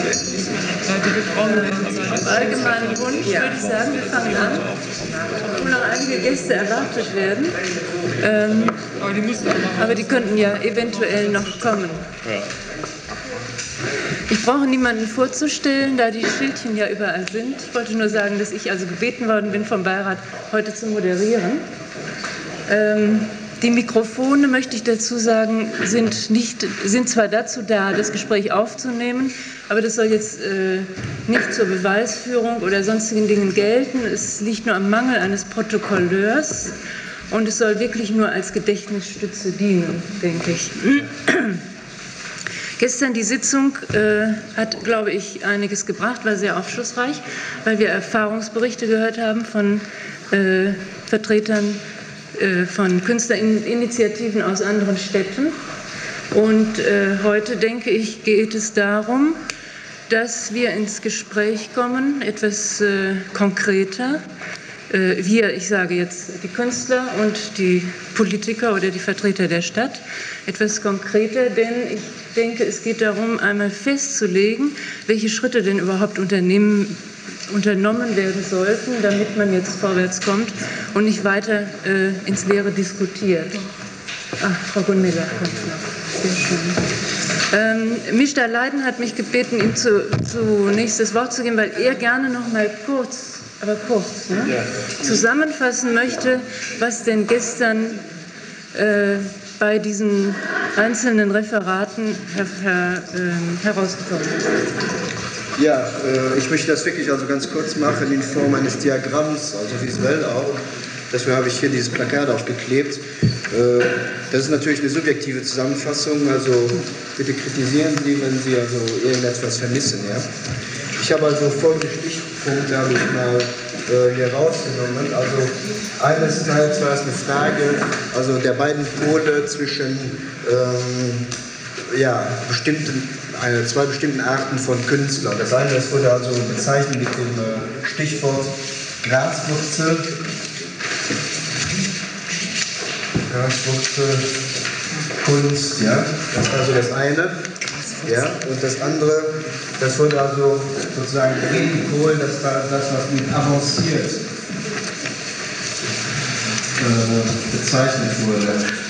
Auf allgemeinen Wunsch würde ich sagen, wir fangen an, obwohl noch einige Gäste erwartet werden. Aber die könnten ja eventuell noch kommen. Ich brauche niemanden vorzustellen, da die Schildchen ja überall sind. Ich wollte nur sagen, dass ich also gebeten worden bin vom Beirat, heute zu moderieren. Die Mikrofone, möchte ich dazu sagen, sind zwar dazu da, das Gespräch aufzunehmen, aber das soll jetzt nicht zur Beweisführung oder sonstigen Dingen gelten. Es liegt nur am Mangel eines Protokolleurs und es soll wirklich nur als Gedächtnisstütze dienen, denke ich. Gestern die Sitzung hat, glaube ich, einiges gebracht, war sehr aufschlussreich, weil wir Erfahrungsberichte gehört haben von Vertretern von Künstlerinitiativen aus anderen Städten. Und heute, denke ich, geht es darum, dass wir ins Gespräch kommen, etwas konkreter. Ich sage jetzt die Künstler und die Politiker oder die Vertreter der Stadt, etwas konkreter, denn ich denke, es geht darum, einmal festzulegen, welche Schritte denn überhaupt unternommen werden sollten, damit man jetzt vorwärts kommt und nicht weiter ins Leere diskutiert. Frau Gunmiller kommt noch. Sehr schön. Mr. Leiden hat mich gebeten, ihm zunächst das Wort zu geben, weil er gerne noch mal kurz, zusammenfassen möchte, was denn gestern bei diesen einzelnen Referaten herausgekommen ist. Ja, ich möchte das wirklich also ganz kurz machen in Form eines Diagramms, also visuell auch. Deswegen habe ich hier dieses Plakat aufgeklebt. Das ist natürlich eine subjektive Zusammenfassung, also bitte kritisieren Sie, wenn Sie also irgendetwas vermissen. Ja? Ich habe also folgende Stichpunkte habe ich mal hier rausgenommen. Also einerseits war es eine Frage also der beiden Pole zwischen zwei bestimmten Arten von Künstlern. Das eine, das wurde also bezeichnet mit dem Stichwort Graswurzel, Kunst, ja, das war also das eine, ja, und das andere, das wurde also sozusagen gegengeholt, das war das, was mit avanciert bezeichnet wurde.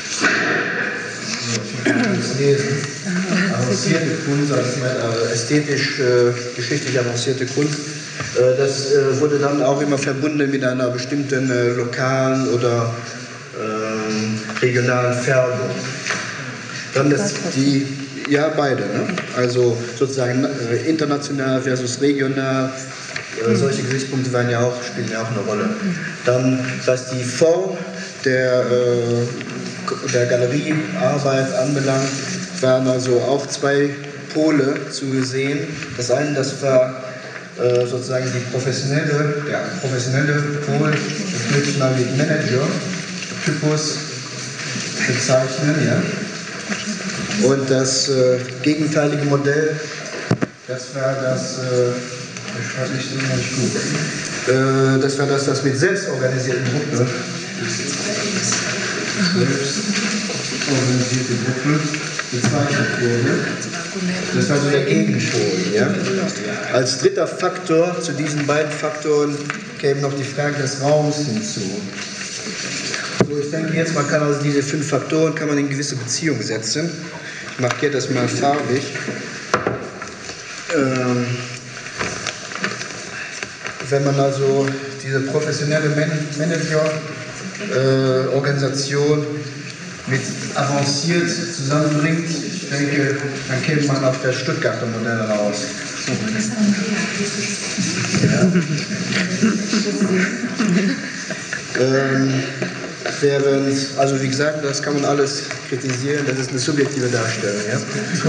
Ich muss das lesen. Avancierte Kunst, also ästhetisch-geschichtlich avancierte Kunst, das wurde dann auch immer verbunden mit einer bestimmten lokalen oder regionalen Färbung. Dann beide, ne? Also sozusagen international versus regional, solche Gesichtspunkte spielen ja auch eine Rolle. Dann, was die Form der Galeriearbeit anbelangt, waren also auch zwei Pole zu sehen. Das eine, das war sozusagen der professionelle Pol, das würde ich mal mit Manager-Typus bezeichnen, ja. Und das gegenteilige Modell, das war das, das war das, was mit selbstorganisierten Gruppen, bezeichnet wurde. Das war so der Gegenpol. Ja? Als dritter Faktor zu diesen beiden Faktoren käme noch die Frage des Raums hinzu. So, ich denke jetzt, man kann also diese 5 Faktoren kann man in gewisse Beziehungen setzen. Ich markiere das mal farbig. Wenn man also diese professionelle Manager-Organisation mit avanciert zusammenbringt, ich denke, dann käme man auf das Stuttgarter Modell raus. Ja. Also wie gesagt, das kann man alles kritisieren, das ist eine subjektive Darstellung. Ja?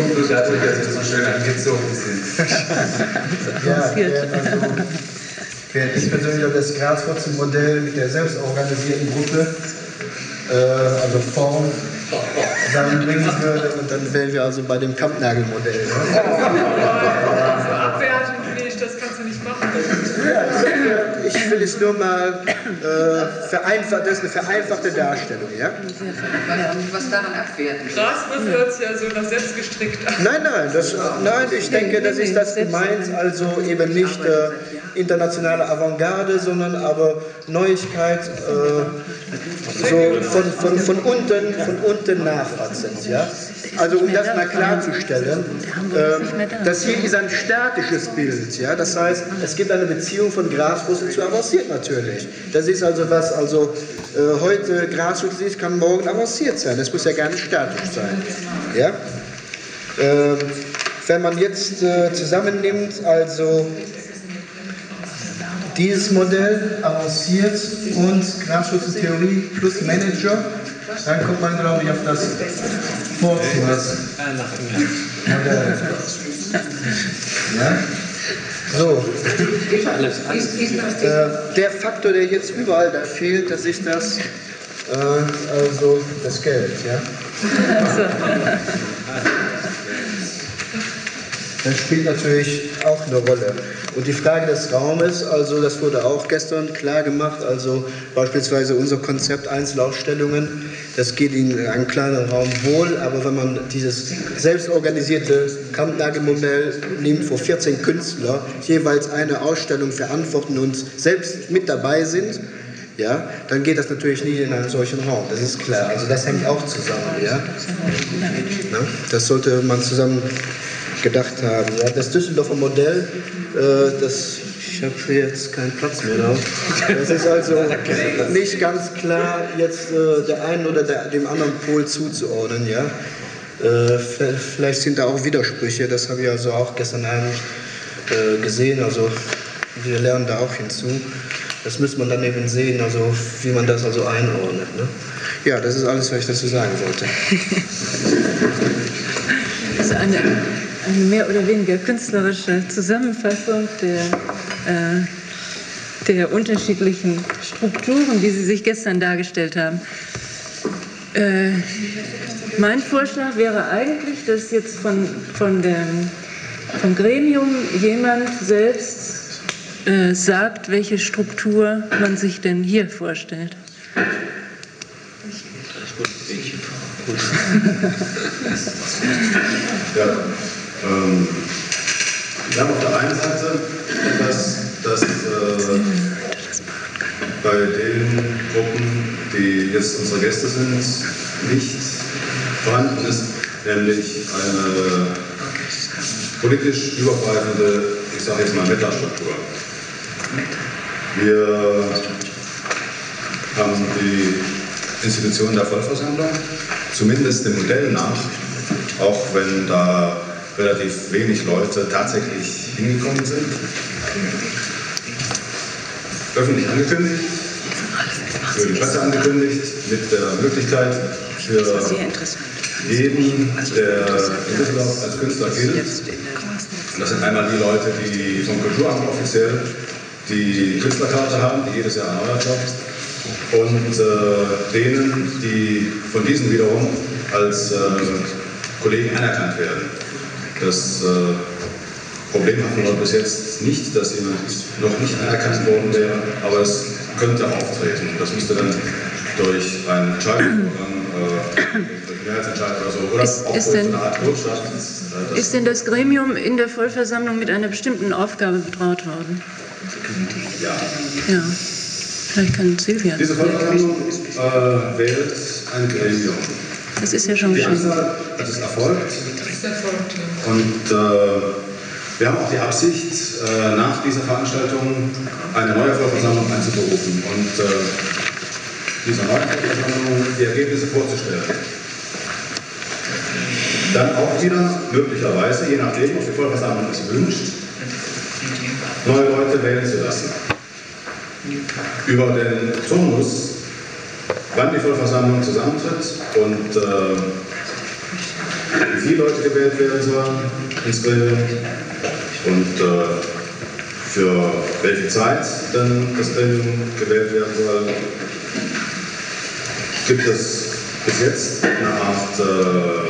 Während ich persönlich das Graswurzelmodell mit der selbstorganisierten Gruppe, also Form, zusammenbringen würde, und dann wären wir also bei dem Kampnagelmodell. Ne? Abwertung nicht, das kannst du nicht machen. Ja, ich will ist nur mal vereinfacht, das ist eine vereinfachte Darstellung. Ja? Was daran abwerten? Grasriff hört sich ja so nach selbstgestrickt an. Nein, ich denke, das ist das gemeint, also eben nicht internationale Avantgarde, sondern aber Neuigkeit, so von unten nachwachsend. Ja? Also um das mal klarzustellen, das hier ist ein statisches Bild. Ja? Das heißt, es gibt eine Beziehung von Graswurzel zu avanciert natürlich. Das ist also was heute Graswurzel ist, kann morgen avanciert sein. Das muss ja gar nicht statisch sein. Ja? Wenn man jetzt zusammennimmt, also dieses Modell avanciert und Graswurzeltheorie plus Manager, dann kommt man, glaube ich, auf das Portsmouth. Ja? So. Der Faktor, der jetzt überall da fehlt, das ist das, also das Geld. Ja? Das spielt natürlich auch eine Rolle. Und die Frage des Raumes, also das wurde auch gestern klar gemacht, also beispielsweise unser Konzept Einzelausstellungen, das geht in einem kleinen Raum wohl, aber wenn man dieses selbstorganisierte Kampnagelmodell nimmt, wo 14 Künstler jeweils eine Ausstellung verantworten und selbst mit dabei sind, ja, dann geht das natürlich nicht in einen solchen Raum, das ist klar. Also das hängt auch zusammen. Ja? Na, das sollte man zusammen gedacht haben. Ja, das Düsseldorfer Modell, ich habe hier jetzt keinen Platz mehr drauf. Das ist also nicht ganz klar, jetzt der einen oder dem anderen Pol zuzuordnen. Ja? Vielleicht sind da auch Widersprüche, das habe ich also auch gestern Abend gesehen. Also wir lernen da auch hinzu. Das müsste man dann eben sehen, also wie man das also einordnet. Ne? Ja, das ist alles, was ich dazu sagen wollte. Das ist eine mehr oder weniger künstlerische Zusammenfassung der unterschiedlichen Strukturen, die Sie sich gestern dargestellt haben. Mein Vorschlag wäre eigentlich, dass jetzt vom Gremium jemand selbst sagt, welche Struktur man sich denn hier vorstellt. Ja, wir haben auf der einen Seite etwas, das bei den Gruppen, die jetzt unsere Gäste sind, nicht vorhanden ist, nämlich eine politisch übergreifende, ich sage jetzt mal Metastruktur. Wir haben die Institution der Vollversammlung, zumindest dem Modell nach, auch wenn da relativ wenig Leute tatsächlich hingekommen sind, öffentlich angekündigt, für die Presse angekündigt, mit der Möglichkeit für jeden, der in Düsseldorf als Künstler gilt. Und das sind einmal die Leute, die vom Kulturamt offiziell die Künstlerkarte haben, die jedes Jahr erneuert wird, und denen, die von diesen wiederum als Kollegen anerkannt werden. Das Problem hatten wir bis jetzt nicht, dass jemand noch nicht anerkannt worden wäre, aber es könnte auftreten. Das müsste dann durch einen Entscheidungsvorgang, durch Mehrheitsentscheid oder so, oder auch durch so eine Art Notstand. Ist denn das Gremium in der Vollversammlung mit einer bestimmten Aufgabe betraut worden? Ja. Vielleicht kann Silvia. Diese Vollversammlung wählt ein Gremium. Das ist ja schon geschehen. Das ist erfolgt. Und wir haben auch die Absicht, nach dieser Veranstaltung eine neue Vollversammlung einzuberufen und dieser neuen Vollversammlung die Ergebnisse vorzustellen. Dann auch wieder möglicherweise, je nachdem, ob die Vollversammlung es wünscht, neue Leute wählen zu lassen. Über den Turnus, wann die Vollversammlung zusammentritt und wie viele Leute gewählt werden sollen ins Gremium und für welche Zeit dann das Gremium gewählt werden soll, gibt es bis jetzt eine Art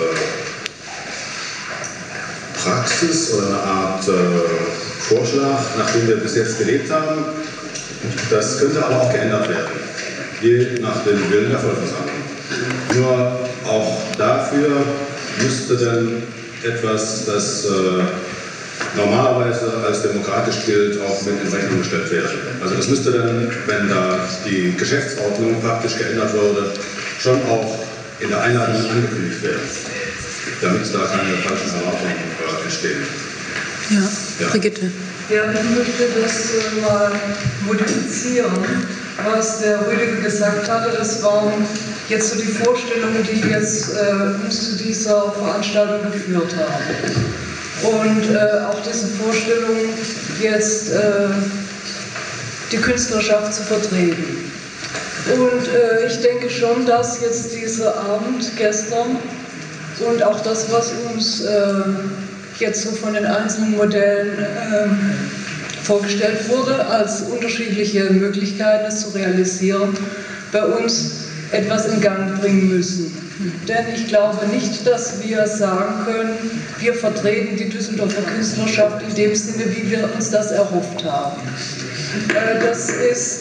Praxis oder eine Art Vorschlag, nach dem wir bis jetzt gelebt haben. Das könnte aber auch geändert werden, je nach dem Willen der Vollversammlung. Nur auch dafür müsste dann etwas, das normalerweise als demokratisch gilt, auch mit in Rechnung gestellt werden. Also das müsste dann, wenn da die Geschäftsordnung praktisch geändert wurde, schon auch in der Einladung angekündigt werden, damit da keine falschen Erwartungen entstehen. Ja, Brigitte. Ja, ich möchte das mal modifizieren, was der Rüdiger gesagt hatte. Das waren jetzt so die Vorstellungen, die jetzt uns zu dieser Veranstaltung geführt haben. Und auch diese Vorstellung, jetzt die Künstlerschaft zu vertreten. Und ich denke schon, dass jetzt dieser Abend gestern und auch das, was uns jetzt so von den einzelnen Modellen vorgestellt wurde, als unterschiedliche Möglichkeiten, es zu realisieren, bei uns etwas in Gang bringen müssen. Denn ich glaube nicht, dass wir sagen können, wir vertreten die Düsseldorfer Künstlerschaft in dem Sinne, wie wir uns das erhofft haben. Das ist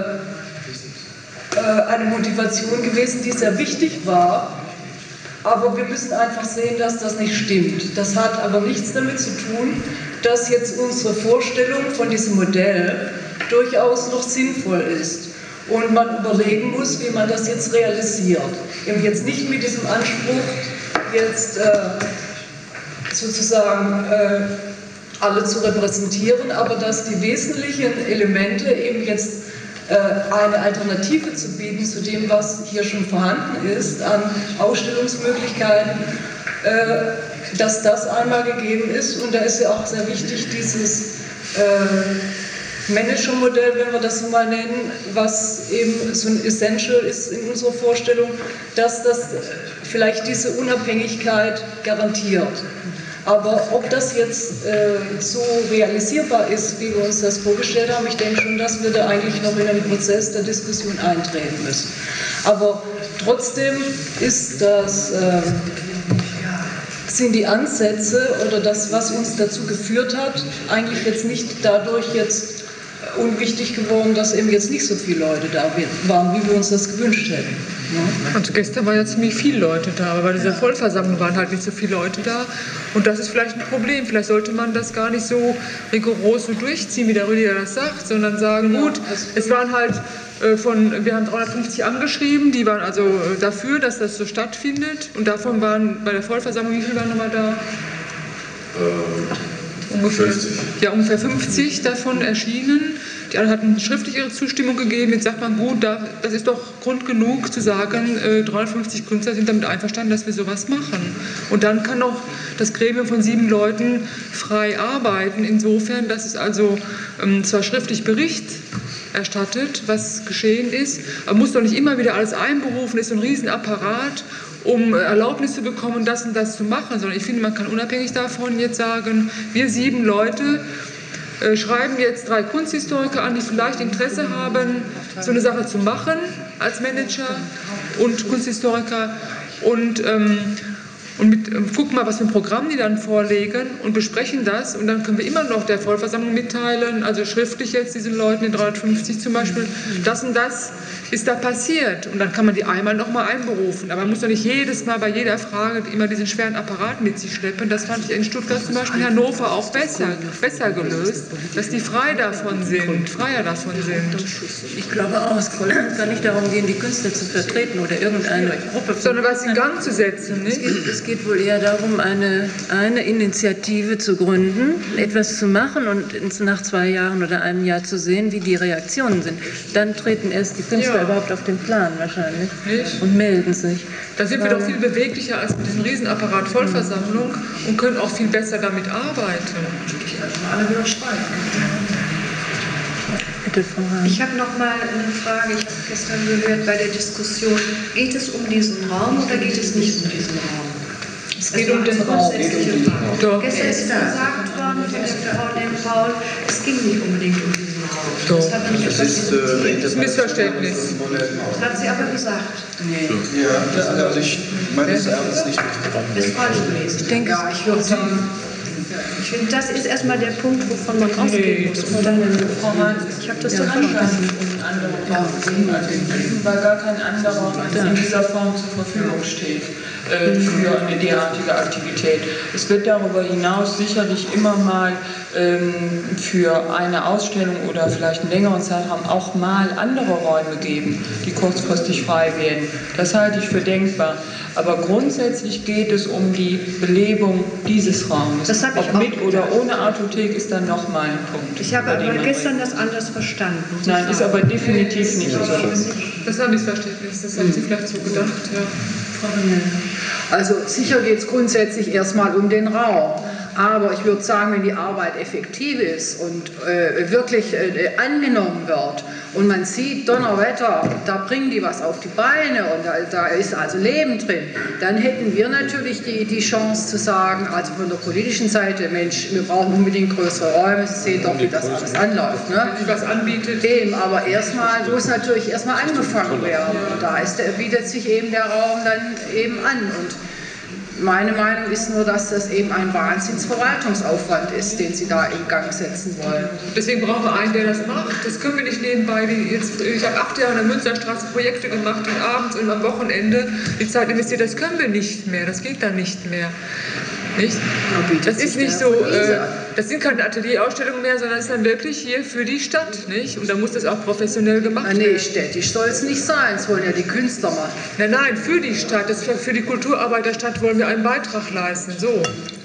eine Motivation gewesen, die sehr wichtig war, aber wir müssen einfach sehen, dass das nicht stimmt. Das hat aber nichts damit zu tun, dass jetzt unsere Vorstellung von diesem Modell durchaus noch sinnvoll ist und man überlegen muss, wie man das jetzt realisiert. Eben jetzt nicht mit diesem Anspruch, jetzt sozusagen alle zu repräsentieren, aber dass die wesentlichen Elemente eben jetzt eine Alternative zu bieten zu dem, was hier schon vorhanden ist an Ausstellungsmöglichkeiten, dass das einmal gegeben ist. Und da ist ja auch sehr wichtig dieses Managermodell, wenn wir das so mal nennen, was eben so ein Essential ist in unserer Vorstellung, dass das vielleicht diese Unabhängigkeit garantiert. Aber ob das jetzt so realisierbar ist, wie wir uns das vorgestellt haben, ich denke schon, dass wir da eigentlich noch in einen Prozess der Diskussion eintreten müssen. Aber trotzdem ist das, sind die Ansätze oder das, was uns dazu geführt hat, eigentlich jetzt nicht dadurch jetzt unwichtig geworden, dass eben jetzt nicht so viele Leute da waren, wie wir uns das gewünscht hätten. Ja. Also gestern waren ja ziemlich viele Leute da, aber bei dieser Vollversammlung waren halt nicht so viele Leute da. Und das ist vielleicht ein Problem. Vielleicht sollte man das gar nicht so rigoros so durchziehen, wie der Rüdiger das sagt, sondern sagen, gut, es waren halt wir haben 350 angeschrieben, die waren also dafür, dass das so stattfindet. Und davon waren bei der Vollversammlung, wie viele waren nochmal da? Ungefähr 50. Ja, ungefähr 50 davon erschienen. Die anderen hatten schriftlich ihre Zustimmung gegeben. Jetzt sagt man, gut, das ist doch Grund genug zu sagen, 350 Künstler sind damit einverstanden, dass wir sowas machen. Und dann kann auch das Gremium von 7 Leuten frei arbeiten, insofern, dass es also zwar schriftlich Bericht erstattet, was geschehen ist, aber muss doch nicht immer wieder alles einberufen, ist so ein Riesenapparat, um Erlaubnis zu bekommen, das und das zu machen, sondern ich finde, man kann unabhängig davon jetzt sagen, wir 7 Leute schreiben jetzt 3 Kunsthistoriker an, die vielleicht Interesse haben, so eine Sache zu machen als Manager und Kunsthistoriker und gucken mal, was für ein Programm die dann vorlegen und besprechen das und dann können wir immer noch der Vollversammlung mitteilen, also schriftlich jetzt diesen Leuten, den 350 zum Beispiel, das und das ist da passiert und dann kann man die einmal nochmal einberufen, aber man muss doch nicht jedes Mal bei jeder Frage immer diesen schweren Apparat mit sich schleppen, das fand ich in Stuttgart zum Beispiel, in Hannover auch besser gelöst, dass die freier davon sind. Ich glaube auch, es kann gar nicht darum gehen, die Künstler zu vertreten oder irgendeine Gruppe, sondern was in Gang zu setzen. Nicht? Es geht wohl eher darum, eine Initiative zu gründen, etwas zu machen und nach 2 Jahren oder einem Jahr zu sehen, wie die Reaktionen sind. Dann treten erst die Künstler überhaupt auf den Plan wahrscheinlich und melden sich. Da sind wir doch viel beweglicher als mit diesem Riesenapparat Vollversammlung und können auch viel besser damit arbeiten. Bitte, Frau Hahn. Ich habe noch mal eine Frage. Ich habe gestern gehört bei der Diskussion, geht es um diesen Raum oder geht es nicht um diesen Raum? Es geht um den Raum. Gestern ist gesagt worden von der Frau Paul, es ging nicht unbedingt um diesen Raum. Das ist ein Missverständnis. Das hat sie aber gesagt. Nee. Ja, also ich meine, das ist nicht richtig. Das ist falsch gewesen. Ich denke, Ja, ich würde sagen, Ich finde, das ist erstmal der Punkt, wovon man ausgehen muss. Und dann, ich habe das so verstanden. Weil gar kein anderer in dieser Form zur Verfügung steht für eine derartige Aktivität. Es wird darüber hinaus sicherlich immer mal für eine Ausstellung oder vielleicht einen längeren Zeitraum auch mal andere Räume geben, die kurzfristig frei werden. Das halte ich für denkbar. Aber grundsätzlich geht es um die Belebung dieses Raumes. Ob mit oder ohne Artothek ist dann nochmal ein Punkt. Ich habe aber gestern das anders verstanden. Nein, ist aber definitiv nicht so. Das war Missverständnis, das haben Sie vielleicht so gedacht. Ja. Also sicher geht es grundsätzlich erstmal um den Raum. Aber ich würde sagen, wenn die Arbeit effektiv ist und wirklich angenommen wird und man sieht, Donnerwetter, da bringen die was auf die Beine und da ist also Leben drin, dann hätten wir natürlich die Chance zu sagen, also von der politischen Seite, Mensch, wir brauchen unbedingt größere Räume, Sie sehen doch, wie das alles anläuft. Ne? Wenn sich was anbietet. Eben, aber erstmal muss natürlich erstmal angefangen werden und da bietet sich eben der Raum dann eben an. Und meine Meinung ist nur, dass das eben ein Wahnsinnsverwaltungsaufwand ist, den Sie da in Gang setzen wollen. Deswegen brauchen wir einen, der das macht. Das können wir nicht nebenbei. Ich habe 8 Jahre in der Münsterstraße Projekte gemacht und abends und am Wochenende die Zeit investiert. Das können wir nicht mehr. Das geht dann nicht mehr. Nicht? Das ist nicht so, das sind keine Atelierausstellungen mehr, sondern es ist dann wirklich hier für die Stadt. Nicht? Und da muss das auch professionell gemacht werden. Nee, städtisch soll es nicht sein, das wollen ja die Künstler machen. Nein, für die Stadt, für die Kulturarbeit der Stadt wollen wir einen Beitrag leisten. So.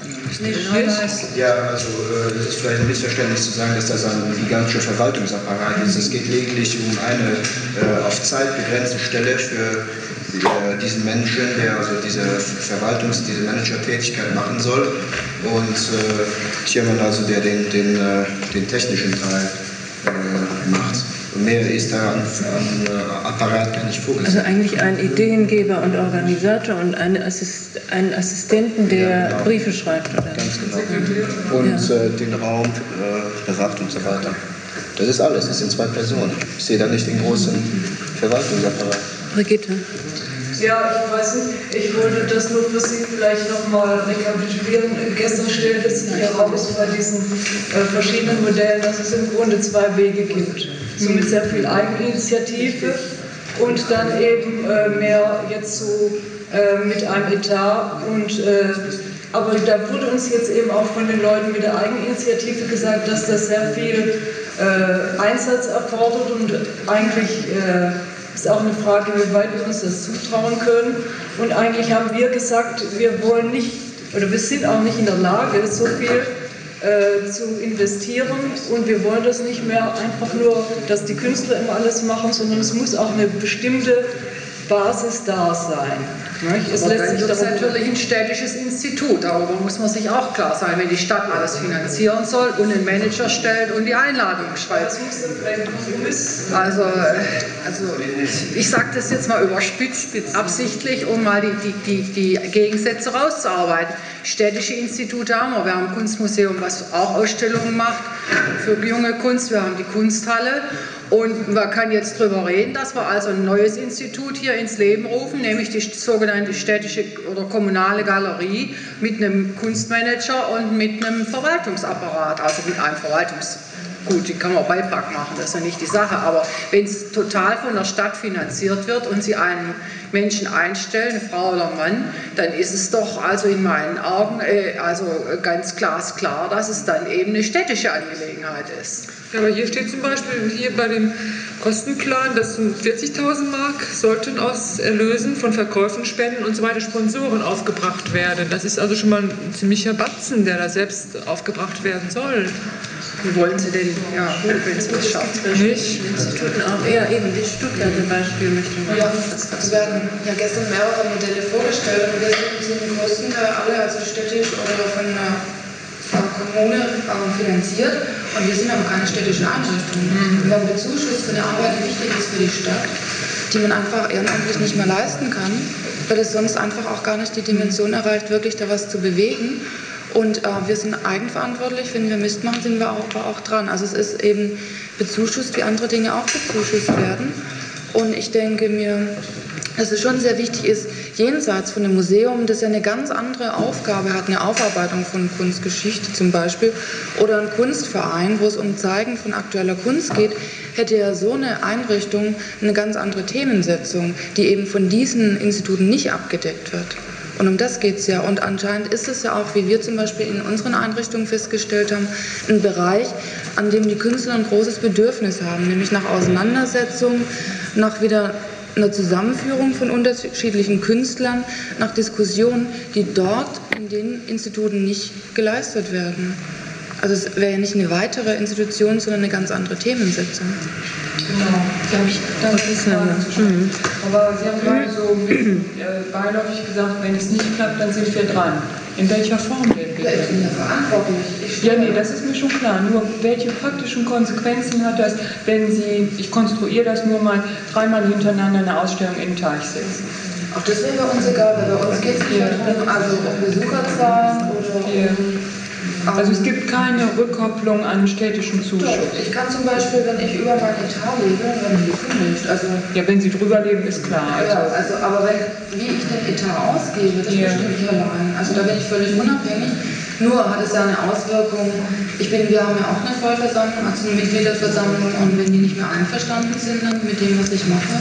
Ja, also es ist vielleicht ein Missverständnis zu sagen, dass das ein gigantischer Verwaltungsapparat ist. Es geht lediglich um eine auf Zeit begrenzte Stelle für diesen Menschen, der also diese Manager-Tätigkeit machen soll. Und jemand also, der den technischen Teil macht. Und mehr ist da an Apparat gar nicht vorgesehen. Also eigentlich ein Ideengeber und Organisator und einen Assistenten, der Briefe schreibt. Oder? Ganz genau. Und den Raum bewacht und so weiter. Das ist alles, das sind 2 Personen. Ich sehe da nicht den großen Verwaltungsapparat. Brigitte. Ja, ich weiß nicht, ich wollte das nur für Sie vielleicht nochmal rekapitulieren. Gestern stellte sich heraus bei diesen verschiedenen Modellen, dass es im Grunde 2 Wege gibt. So mit sehr viel Eigeninitiative und dann eben mehr jetzt so mit einem Etat. Aber da wurde uns jetzt eben auch von den Leuten mit der Eigeninitiative gesagt, dass das sehr viel Einsatz erfordert und eigentlich ist auch eine Frage, wie weit wir uns das zutrauen können. Und eigentlich haben wir gesagt, wir wollen nicht, oder wir sind auch nicht in der Lage, so viel zu investieren. Und wir wollen das nicht mehr einfach nur, dass die Künstler immer alles machen, sondern es muss auch eine bestimmte Basis da sein. Es lässt sich das natürlich ein städtisches Institut, darüber muss man sich auch klar sein, wenn die Stadt alles finanzieren soll und einen Manager stellt und die Einladung schreibt. Also ich sage das jetzt mal überspitzt, absichtlich, um mal die Gegensätze rauszuarbeiten. Städtische Institute haben wir haben ein Kunstmuseum, was auch Ausstellungen macht für junge Kunst, wir haben die Kunsthalle. Und man kann jetzt darüber reden, dass wir also ein neues Institut hier ins Leben rufen, nämlich die sogenannte städtische oder kommunale Galerie mit einem Kunstmanager und mit einem Verwaltungsapparat, also mit einem Gut, die kann man Beipack machen, das ist ja nicht die Sache, aber wenn es total von der Stadt finanziert wird und sie einen Menschen einstellen, eine Frau oder einen Mann, dann ist es doch also in meinen Augen also ganz glasklar, dass es dann eben eine städtische Angelegenheit ist. Ja, aber hier steht zum Beispiel hier bei dem Kostenplan, dass 40.000 Mark sollten aus Erlösen von Verkäufen, Spenden und so weiter Sponsoren aufgebracht werden. Das ist also schon mal ein ziemlicher Batzen, der da selbst aufgebracht werden soll. Wie wollen Sie denn, ja, wenn Sie das schaffen? Nicht? Instituten auch, ja eben, die Stuttgarter Beispiel möchte man. Ja, es werden ja gestern mehrere Modelle vorgestellt und wir sind größtenteils alle, also städtisch oder von der Kommune finanziert und wir sind aber keine städtischen Einrichtungen. Wir haben Bezuschuss für eine Arbeit, die wichtig ist für die Stadt, die man einfach ehrenamtlich nicht mehr leisten kann, weil es sonst einfach auch gar nicht die Dimension erreicht, wirklich da was zu bewegen. Und wir sind eigenverantwortlich, wenn wir Mist machen, sind wir aber auch dran. Also es ist eben bezuschusst, wie andere Dinge auch bezuschusst werden. Und ich denke mir, dass es schon sehr wichtig ist, jenseits von dem Museum, das ja eine ganz andere Aufgabe hat, eine Aufarbeitung von Kunstgeschichte zum Beispiel, oder ein Kunstverein, wo es um Zeigen von aktueller Kunst geht, hätte ja so eine Einrichtung eine ganz andere Themensetzung, die eben von diesen Instituten nicht abgedeckt wird. Und um das geht es ja. Und anscheinend ist es ja auch, wie wir zum Beispiel in unseren Einrichtungen festgestellt haben, ein Bereich, an dem die Künstler ein großes Bedürfnis haben, nämlich nach Auseinandersetzung, nach wieder einer Zusammenführung von unterschiedlichen Künstlern, nach Diskussionen, die dort in den Instituten nicht geleistet werden. Also es wäre ja nicht eine weitere Institution, sondern eine ganz andere Themensetzung. Genau, da ist aber Sie haben gerade so ein bisschen beiläufig gesagt, wenn es nicht klappt, dann sind wir dran. In welcher Form denn bitte? Ja, ich bin ja verantwortlich. Ja, nee, das ist mir schon klar. Nur welche praktischen Konsequenzen hat das, wenn Sie, ich konstruiere das nur mal, 3-mal hintereinander eine Ausstellung in den Teich setzen? Auch das wäre bei uns egal, weil bei uns geht es nicht darum, also um Besucherzahlen oder Also es gibt keine Rückkopplung an städtischen Zuschuss. Doch, ich kann zum Beispiel, wenn ich über mein Etat lebe, wenn ich gekündigt, also ja, wenn Sie drüber leben, ist klar. Aber wie ich den Etat ausgebe, das bestimme ich allein. Also da bin ich völlig unabhängig. Nur hat es ja eine Auswirkung. Wir haben ja auch eine Vollversammlung, also eine Mitgliederversammlung, und wenn die nicht mehr einverstanden sind dann mit dem, was ich mache,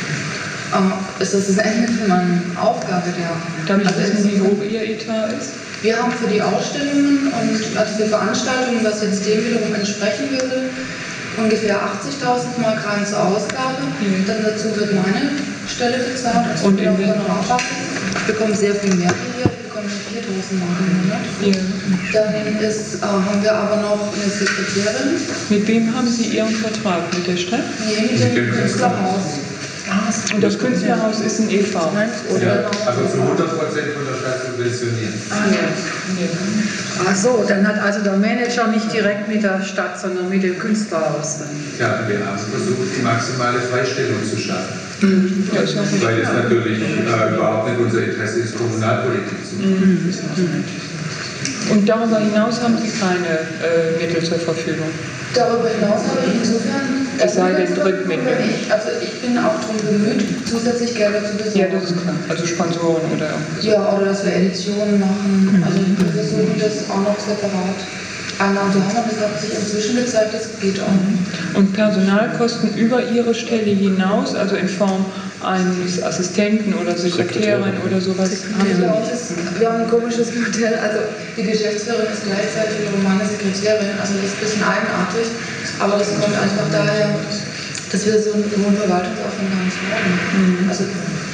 ist das Ende von meiner Aufgabe. Darf ich wissen, wie hoch Ihr Etat ist? Wir haben für die Ausstellungen und also für Veranstaltungen, was jetzt dem wiederum entsprechen würde, ungefähr 80.000 Mark rein zur Ausgabe. Dann dazu wird meine Stelle bezahlt. Also und ich bekomme sehr viel mehr wie hier. Ich bekomme 4.000 Mark im Monat. Dann haben wir aber noch eine Sekretärin. Mit wem haben Sie Ihren Vertrag? Mit der Stadt? Nee, mit dem Künstlerhaus. Und das Künstlerhaus ist ein e.V.? Ja, also zu 100% von der Stadt subventioniert. Ach so, dann hat also der Manager nicht direkt mit der Stadt, sondern mit dem Künstlerhaus. Ja, wir haben versucht, die maximale Freistellung zu schaffen. Ja, weil es natürlich überhaupt nicht unser Interesse ist, Kommunalpolitik zu machen. Und darüber hinaus haben Sie keine Mittel zur Verfügung? Darüber hinaus habe ich insofern, es sei denn Drittmittel. Ich bin auch darum bemüht, zusätzlich Gelder zu besorgen. Ja, das ist klar. Also Sponsoren oder irgendwas. Ja, oder dass wir Editionen machen. Also wir versuchen das auch noch separat. Einnahmen zu haben, das hat sich inzwischen gezeigt, das geht auch. Und Personalkosten über Ihre Stelle hinaus, also in Form eines Assistenten oder Sekretärin oder sowas? Wir haben ein komisches Modell, also die Geschäftsführerin ist gleichzeitig wiederum meine Sekretärin, also das ist ein bisschen eigenartig, aber das kommt einfach daher, dass wir so einen hohen Verwaltungsaufwand gar nicht haben. Also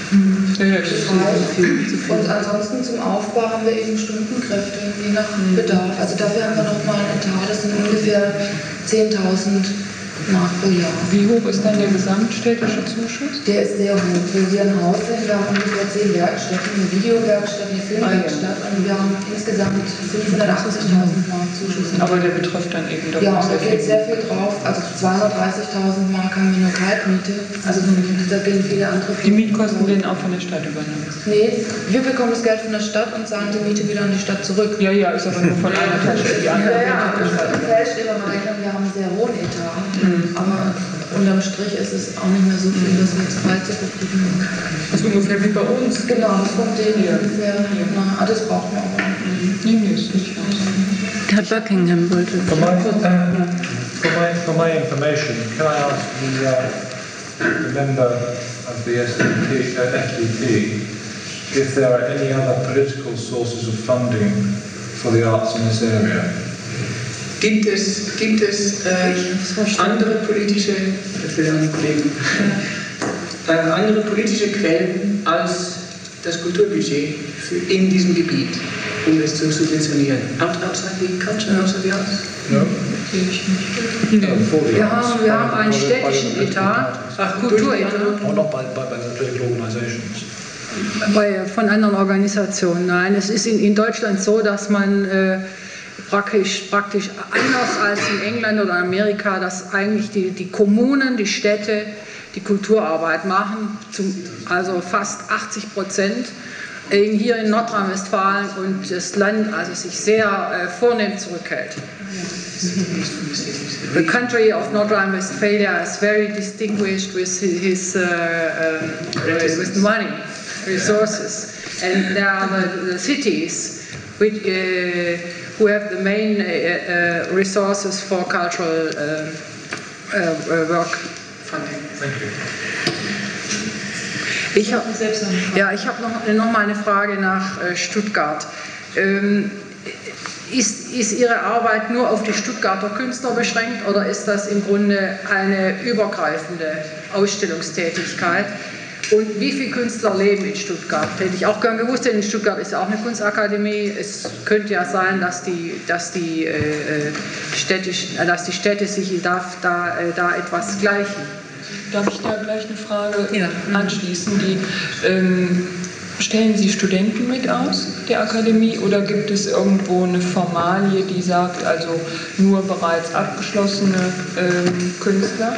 und ansonsten zum Aufbau haben wir eben Stundenkräfte, je nach Bedarf. Also dafür haben wir nochmal einen Etat, das sind ungefähr 10.000 Mark pro Jahr. Wie hoch ist dann der gesamtstädtische Zuschuss? Der ist sehr hoch. Wenn wir ein Haus sind, wir haben ungefähr 10 Werkstätten, eine Videowerkstatt, eine Filmwerkstatt, und wir haben insgesamt 580.000 Mark Zuschuss. Aber der betrifft dann eben doch ja, und da geht sehr viel drauf. Also 230.000 Mark haben wir nur Kaltmiete. Also da gehen viele andere. Die Mietkosten werden auch von der Stadt übernommen? Nee, wir bekommen das Geld von der Stadt und zahlen die Miete wieder an die Stadt zurück. Ja, ist aber nur von einer Tasche in die andere. Ja, das fällt immer mal rein, wir haben einen sehr hohen Etat. Aber unterm Strich ist es auch nicht mehr so viel, dass wir jetzt frei zur Verfügung haben. Das ist ungefähr wie bei uns. Genau, das kommt denen ungefähr. Das braucht man aber auch. Nee, ist nicht aus. Herr Buckingham wollte. For my information, can I ask the member of the FDP if there are any other political sources of funding for the arts in this area? Gibt es andere politische Quellen als das Kulturbudget in diesem Gebiet, um es zu subventionieren? Outside the culture, outside the arts? No. Wir haben einen städtischen Etat, Kulturetat. Or not by the political organizations? Von anderen Organisationen. Nein, es ist in Deutschland so, dass man praktisch anders als in England oder Amerika, dass eigentlich die Kommunen, die Städte die Kulturarbeit machen, also fast 80%. hier in Nordrhein-Westfalen und das Land also sich sehr vornehm zurückhält. The country of North Rhine-Westphalia is very distinguished with with money, resources, and there are the cities which, who have the main resources for cultural work. Thank you. Ich habe noch mal eine Frage nach Stuttgart. Ist Ihre Arbeit nur auf die Stuttgarter Künstler beschränkt oder ist das im Grunde eine übergreifende Ausstellungstätigkeit? Und wie viele Künstler leben in Stuttgart? Hätte ich auch gern gewusst, denn in Stuttgart ist ja auch eine Kunstakademie. Es könnte ja sein, dass die Städte sich da etwas gleichen. Darf ich da gleich eine Frage anschließen? Stellen Sie Studenten mit aus der Akademie oder gibt es irgendwo eine Formalie, die sagt, also nur bereits abgeschlossene Künstler?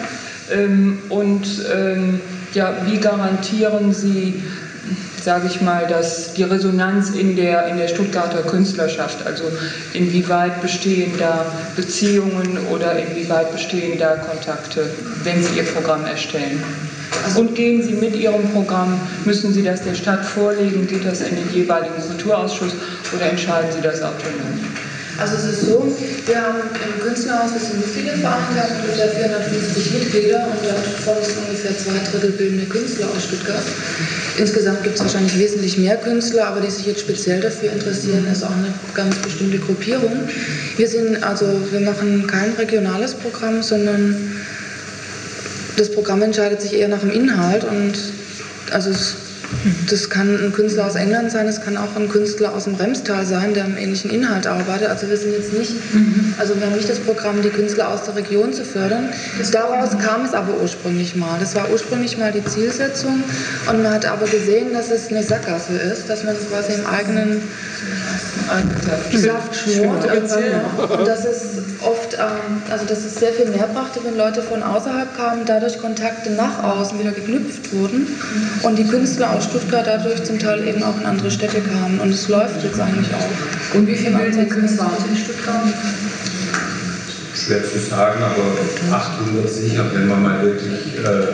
Wie garantieren Sie, sage ich mal, dass die Resonanz in der Stuttgarter Künstlerschaft, also inwieweit bestehen da Beziehungen oder inwieweit bestehen da Kontakte, wenn Sie Ihr Programm erstellen? Und gehen Sie mit Ihrem Programm, müssen Sie das der Stadt vorlegen, geht das in den jeweiligen Kulturausschuss oder entscheiden Sie das autonom? Also es ist so, wir haben im Künstlerhaus ein Mitgliederverein, wir haben ungefähr 450 Mitglieder und davon ist ungefähr 2/3 bildende Künstler aus Stuttgart. Insgesamt gibt es wahrscheinlich wesentlich mehr Künstler, aber die sich jetzt speziell dafür interessieren, ist auch eine ganz bestimmte Gruppierung. Wir machen kein regionales Programm, sondern das Programm entscheidet sich eher nach dem Inhalt und das kann ein Künstler aus England sein, es kann auch ein Künstler aus dem Remstal sein, der am ähnlichen Inhalt arbeitet. Also wir sind jetzt nicht, wir haben nicht das Programm, die Künstler aus der Region zu fördern. Daraus kam es aber ursprünglich mal. Das war ursprünglich mal die Zielsetzung und man hat aber gesehen, dass es eine Sackgasse ist, dass man das quasi im eigenen Saft schmort. Und dass es oft, dass es sehr viel mehr brachte, wenn Leute von außerhalb kamen, dadurch Kontakte nach außen wieder geknüpft wurden und die Künstler aus Stuttgart dadurch zum Teil eben auch in andere Städte kamen. Und es läuft jetzt eigentlich auch. Und wie viele bildende Künstler in Stuttgart? Schwer zu sagen, aber 800 sicher, wenn man mal wirklich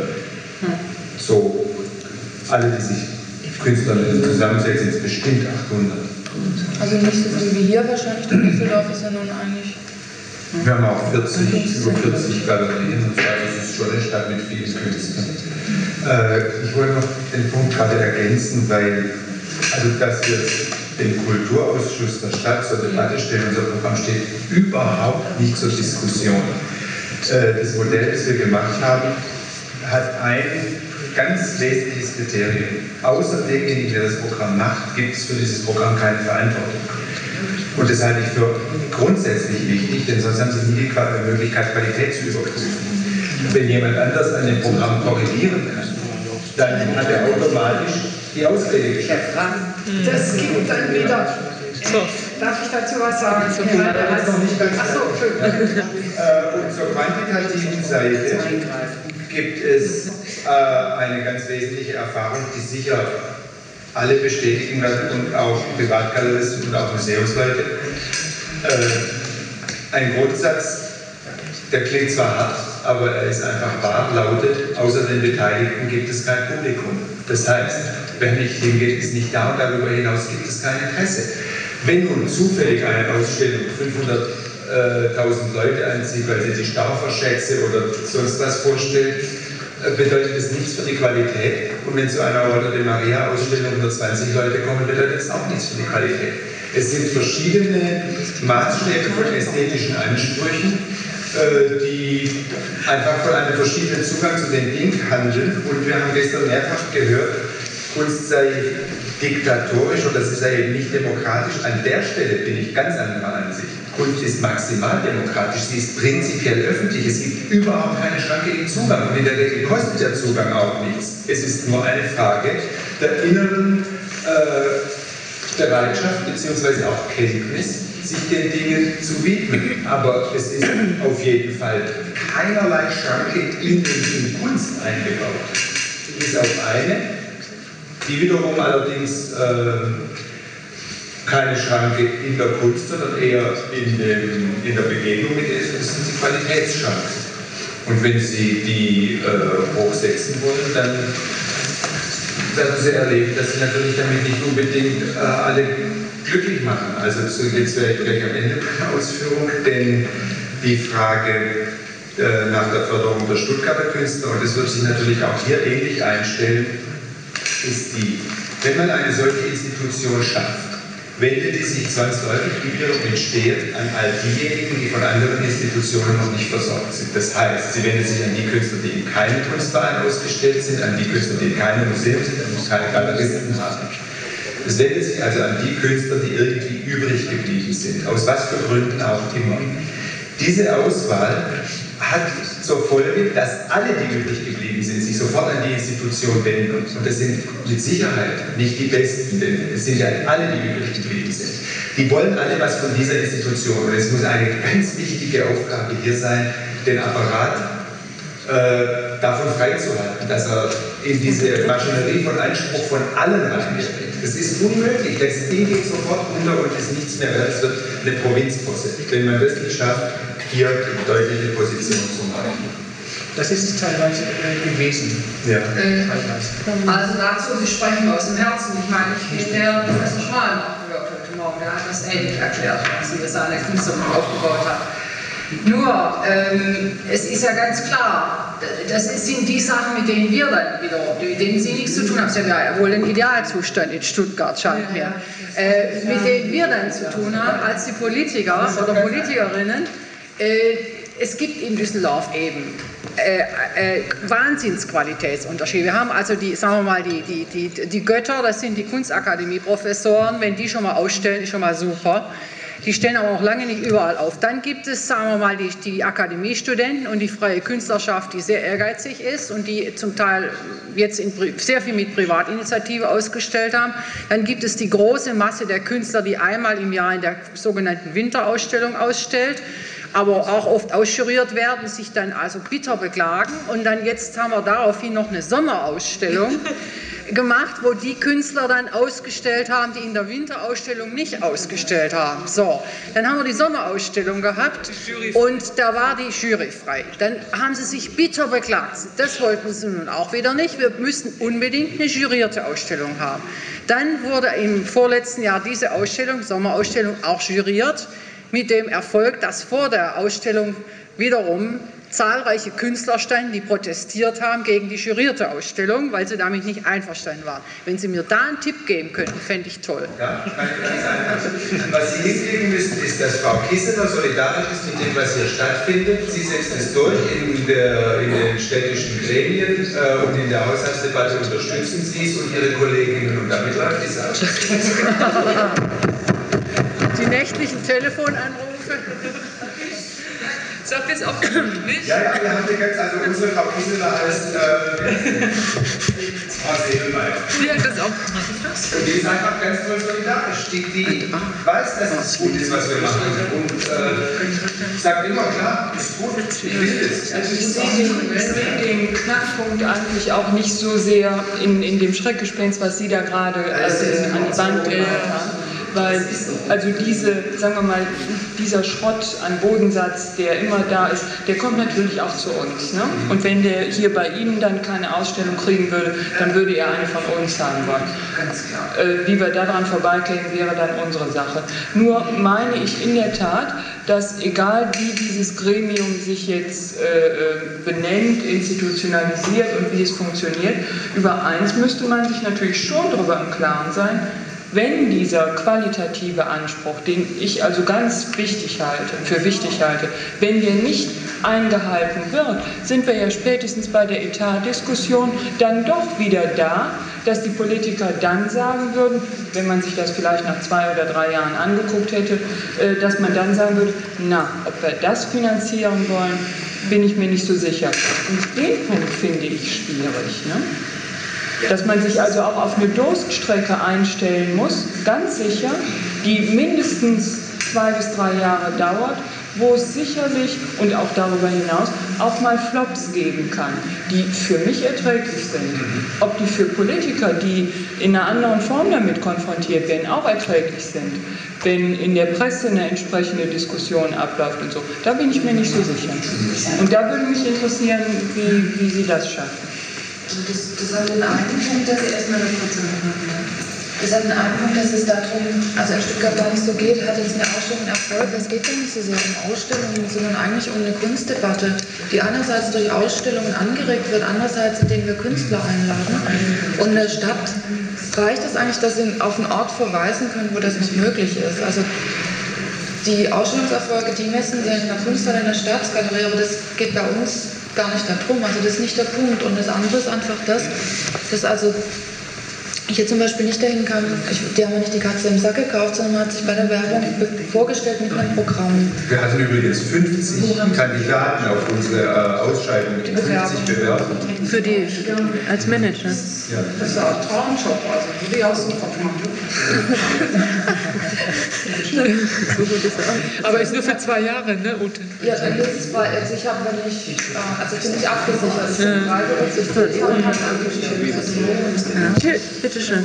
so alle, die sich Künstler zusammensetzen, sind es bestimmt 800. Also nicht so viel wie hier wahrscheinlich, der Düsseldorf ist ja nun eigentlich... Wir haben auch über 40 Galerien, und zwar ist es schon eine Stadt mit vielen Künstlern. Ich wollte noch den Punkt gerade ergänzen, dass wir den Kulturausschuss der Stadt zur Debatte stellen, unser Programm steht überhaupt nicht zur Diskussion. Das Modell, das wir gemacht haben, hat ein ganz wesentliches Kriterium. Außer demjenigen, der das Programm macht, gibt es für dieses Programm keine Verantwortung. Und das halte ich für grundsätzlich wichtig, denn sonst haben Sie nie die Möglichkeit, Qualität zu überprüfen. Wenn jemand anders an dem Programm korrigieren kann, dann hat er automatisch die Ausrede geschafft. Das gibt dann wieder. Darf ich dazu was sagen? Und zur quantitativen Seite gibt es eine ganz wesentliche Erfahrung, die sicher alle bestätigen werden und auch Privatgaleristen und auch Museumsleute. Ein Grundsatz, der klingt zwar hart, aber er ist einfach wahr, lautet, außer den Beteiligten gibt es kein Publikum. Das heißt, wer nicht hingeht, ist nicht da und darüber hinaus gibt es kein Interesse. Wenn nun zufällig eine Ausstellung 500.000 Leute anzieht, weil sie die Staufferschätze oder sonst was vorstellt, bedeutet es nichts für die Qualität. Und wenn zu einer Order de Maria Ausstellung nur 20 Leute kommen, bedeutet es auch nichts für die Qualität. Es sind verschiedene Maßstäbe von ästhetischen Ansprüchen, die einfach von einem verschiedenen Zugang zu den Dingen handeln. Und wir haben gestern mehrfach gehört, Kunst sei diktatorisch und das sei eben nicht demokratisch. An der Stelle bin ich ganz anderer Ansicht. Kunst ist maximal demokratisch, sie ist prinzipiell öffentlich, es gibt überhaupt keine Schranke im Zugang und in der Regel kostet der Zugang auch nichts. Es ist nur eine Frage der inneren Bereitschaft bzw. auch Kenntnis, sich den Dingen zu widmen. Aber es ist auf jeden Fall keinerlei Schranke in Kunst eingebaut. Bis auf eine, die wiederum allerdings keine Schranke in der Kunst, sondern eher in der Begegnung mit ist, das sind die Qualitätsschranken. Und wenn Sie die hochsetzen wollen, dann werden Sie erleben, dass Sie natürlich damit nicht unbedingt alle glücklich machen. Also jetzt wäre ich gleich am Ende meiner Ausführung, denn die Frage nach der Förderung der Stuttgarter Künstler, und das wird sich natürlich auch hier ähnlich einstellen, ist die, wenn man eine solche Institution schafft, wendet die sich zwangsläufig, wie wiederum entsteht, an all diejenigen, die von anderen Institutionen noch nicht versorgt sind. Das heißt, sie wendet sich an die Künstler, die in keinem Kunstverein ausgestellt sind, an die Künstler, die in keinem Museum sind, an keine Galeristen haben. Es wendet sich also an die Künstler, die irgendwie übrig geblieben sind, aus was für Gründen auch immer. Diese Auswahl hat zur Folge, dass alle, die übrig geblieben sind, sich sofort an die Institution wenden. Und das sind mit Sicherheit nicht die Besten, denn es sind ja alle, die übrig geblieben sind. Die wollen alle was von dieser Institution. Und es muss eine ganz wichtige Aufgabe hier sein, den Apparat davon freizuhalten, dass er in diese Maschinerie von Anspruch von allen reingeht. Das ist unmöglich. Das Ding geht sofort unter und ist nichts mehr wert. Es wird eine Provinzposse. Wenn man das nicht schafft, hier eine deutliche Position zu machen. Das ist es teilweise gewesen. Ja. Also dazu, Sie sprechen aus dem Herzen. Ich meine, der Professor Schmalenbach gehört heute Morgen, der hat das ähnlich erklärt, als sie das an der Künstlerin aufgebaut hat. Nur, es ist ja ganz klar, das sind die Sachen, mit denen wir dann wiederum, mit denen Sie nichts zu tun haben. Sie haben ja wohl den Idealzustand in Stuttgart, scheint mir. Mit denen wir dann zu tun haben, als die Politiker oder Politikerinnen. Es gibt in Düsseldorf eben Wahnsinnsqualitätsunterschiede. Wir haben also die, sagen wir mal, die Götter, das sind die Kunstakademie-Professoren, wenn die schon mal ausstellen, ist schon mal super. Die stellen aber noch lange nicht überall auf. Dann gibt es, sagen wir mal, die Akademiestudenten und die freie Künstlerschaft, die sehr ehrgeizig ist und die zum Teil jetzt sehr viel mit Privatinitiative ausgestellt haben. Dann gibt es die große Masse der Künstler, die einmal im Jahr in der sogenannten Winterausstellung ausstellt, aber auch oft ausjuriert werden, sich dann also bitter beklagen. Und dann jetzt haben wir daraufhin noch eine Sommerausstellung gemacht, wo die Künstler dann ausgestellt haben, die in der Winterausstellung nicht ausgestellt haben. So, dann haben wir die Sommerausstellung gehabt und da war die Jury frei. Dann haben sie sich bitter beklagt. Das wollten sie nun auch wieder nicht. Wir müssen unbedingt eine jurierte Ausstellung haben. Dann wurde im vorletzten Jahr diese Ausstellung, Sommerausstellung, auch juriert, mit dem Erfolg, dass vor der Ausstellung wiederum zahlreiche Künstler standen, die protestiert haben gegen die jurierte Ausstellung, weil sie damit nicht einverstanden waren. Wenn Sie mir da einen Tipp geben könnten, fände ich toll. Ja, kann ich ganz einfach. Was Sie hinkriegen müssen, ist, dass Frau Kissener solidarisch ist mit dem, was hier stattfindet. Sie setzt es durch in den städtischen Gremien und in der Haushaltsdebatte unterstützen Sie es und Ihre Kolleginnen und damit läuft die Sache. Die nächtlichen Telefonanrufe. Sagt das auch nicht? Ja, wir haben die ganz, also unsere Frau Kissener heißt Frau Seelmeier. Die hat das auch. Und die ist einfach ganz toll solidarisch. Die weiß, dass es gut ist, was wir machen. Und sagt immer, klar, ist gut, ich will es. Also ich sehe den Knackpunkt eigentlich auch nicht so sehr in dem Schreckgespenst, was Sie da gerade an die Wand gelegt haben. Weil, also sagen wir mal, dieser Schrott an Bodensatz, der immer da ist, der kommt natürlich auch zu uns. Ne? Und wenn der hier bei Ihnen dann keine Ausstellung kriegen würde, dann würde er eine von uns haben wollen. Wie wir daran vorbeikämen, wäre dann unsere Sache. Nur meine ich in der Tat, dass egal wie dieses Gremium sich jetzt benennt, institutionalisiert und wie es funktioniert, über eins müsste man sich natürlich schon darüber im Klaren sein, wenn dieser qualitative Anspruch, den ich also ganz wichtig halte, wenn der nicht eingehalten wird, sind wir ja spätestens bei der Etatdiskussion dann doch wieder da, dass die Politiker dann sagen würden, wenn man sich das vielleicht nach 2 oder 3 Jahren angeguckt hätte, dass man dann sagen würde, na, ob wir das finanzieren wollen, bin ich mir nicht so sicher. Und den Punkt finde ich schwierig, ne? Dass man sich also auch auf eine Durststrecke einstellen muss, ganz sicher, die mindestens 2 bis 3 Jahre dauert, wo es sicherlich und auch darüber hinaus auch mal Flops geben kann, die für mich erträglich sind. Ob die für Politiker, die in einer anderen Form damit konfrontiert werden, auch erträglich sind, wenn in der Presse eine entsprechende Diskussion abläuft und so, da bin ich mir nicht so sicher. Und da würde mich interessieren, wie Sie das schaffen. Also das hat den einen Punkt, dass erstmal eine kurze Das hat einen Punkt, dass es darum, also in Stuttgart gar nicht so geht, hat jetzt eine Ausstellung Erfolg, es geht gar nicht so sehr um Ausstellungen, sondern eigentlich um eine Kunstdebatte, die einerseits durch Ausstellungen angeregt wird, andererseits indem wir Künstler einladen. Und in der Stadt reicht es eigentlich, dass sie auf einen Ort verweisen können, wo das nicht möglich ist. Also die Ausstellungserfolge, die messen wir in der Kunsthalle in der Staatsgalerie, aber das geht bei uns gar nicht darum, also das ist nicht der Punkt. Und das andere ist einfach das, dass also ich jetzt zum Beispiel nicht dahin kam, die haben ja nicht die Katze im Sack gekauft, sondern man hat sich bei der Werbung vorgestellt mit einem Programm. Wir hatten übrigens 50 Kandidaten auf unsere Ausschreibung mit 50 Bewerbungen. Für die, als Manager. Ja. Das ist ja ein Traumjob, also würde ich auch sofort machen. Aber ist nur für 2 Jahre, ne, Ute? Ja, also ich habe nicht, also ich bin nicht abgesichert. Ich bin freiberuflich und habe Bitte schön.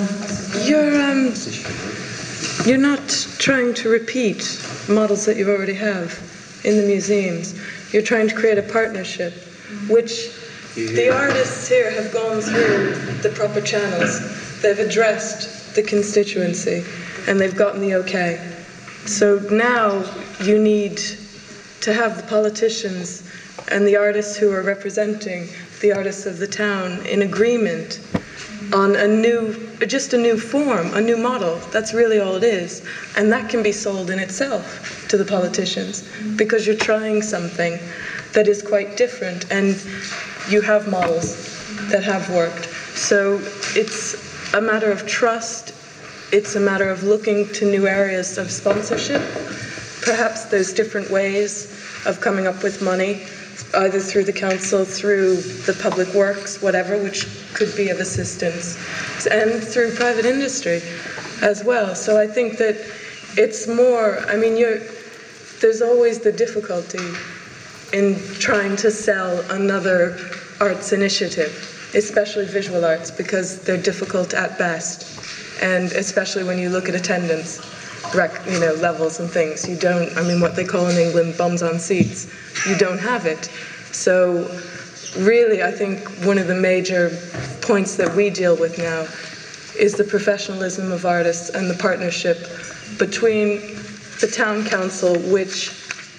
You're not trying to repeat models that you already have in the museums. You're trying to create a partnership, which the artists here have gone through the proper channels. They've addressed the constituency and they've gotten the okay. So now you need to have the politicians and the artists who are representing the artists of the town in agreement on just a new form, a new model. That's really all it is. And that can be sold in itself to the politicians because you're trying something that is quite different and you have models that have worked. So it's a matter of trust. It's a matter of looking to new areas of sponsorship. Perhaps there's different ways of coming up with money, either through the council, through the public works, whatever, which could be of assistance, and through private industry as well. So I think that it's more, I mean, there's always the difficulty in trying to sell another arts initiative, especially visual arts, because they're difficult at best. And especially when you look at attendance, levels and things. You don't, I mean, what they call in England bums on seats. You don't have it. So really, I think one of the major points that we deal with now is the professionalism of artists and the partnership between the town council, which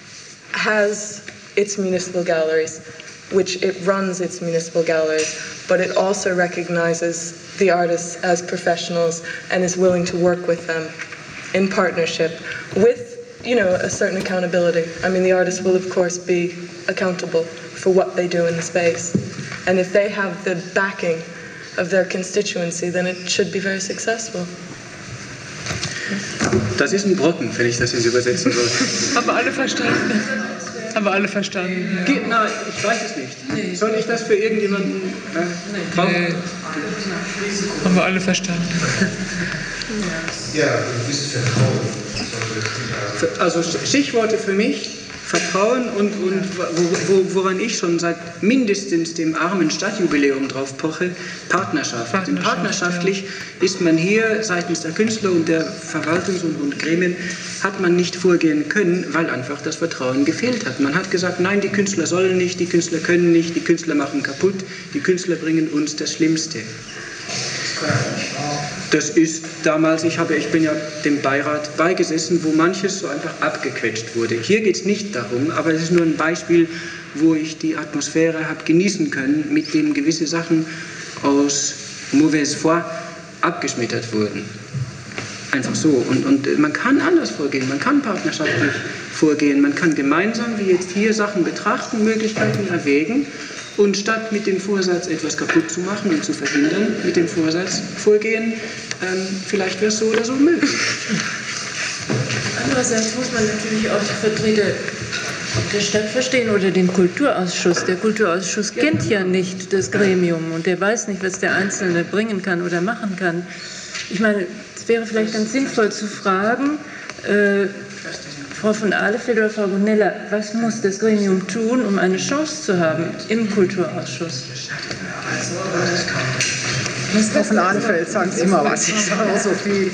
has its municipal galleries, which it runs its municipal galleries, but it also recognizes the artists as professionals and is willing to work with them in partnership with, a certain accountability. I mean, the artists will, of course, be accountable for what they do in the space. And if they have the backing of their constituency, then it should be very successful. Das ist ein Brocken, wenn ich das jetzt übersetzen soll. Haben wir alle verstanden? Haben wir alle verstanden? Ja. Nein, ich weiß es nicht. Nee. Soll ich das für irgendjemanden? Nee. Haben wir alle verstanden? Ja, du bist Vertrauen. Also Stichworte für mich, Vertrauen und woran ich schon seit mindestens dem armen Stadtjubiläum drauf poche, Partnerschaft. Denn partnerschaftlich ist man hier seitens der Künstler und der Verwaltungs- und Gremien hat man nicht vorgehen können, weil einfach das Vertrauen gefehlt hat. Man hat gesagt, nein, die Künstler sollen nicht, die Künstler können nicht, die Künstler machen kaputt, die Künstler bringen uns das Schlimmste. Das ist damals, ich bin ja dem Beirat beigesessen, wo manches so einfach abgequetscht wurde. Hier geht es nicht darum, aber es ist nur ein Beispiel, wo ich die Atmosphäre habe genießen können, mit dem gewisse Sachen aus mauvaise foi abgeschmettert wurden. Einfach so. Und man kann anders vorgehen, man kann partnerschaftlich vorgehen, man kann gemeinsam, wie jetzt hier, Sachen betrachten, Möglichkeiten erwägen. Und statt mit dem Vorsatz, etwas kaputt zu machen und zu verhindern, mit dem Vorsatz vorgehen, vielleicht wäre es so oder so möglich. Andererseits muss man natürlich auch die Vertreter der Stadt verstehen oder den Kulturausschuss. Der Kulturausschuss kennt ja nicht das Gremium und der weiß nicht, was der Einzelne bringen kann oder machen kann. Ich meine, es wäre vielleicht ganz sinnvoll zu fragen, Frau von Ahlefeld oder Frau Gonella, was muss das Gremium tun, um eine Chance zu haben im Kulturausschuss? Frau von Ahlefeld sagt immer was, ich sage auch so viel.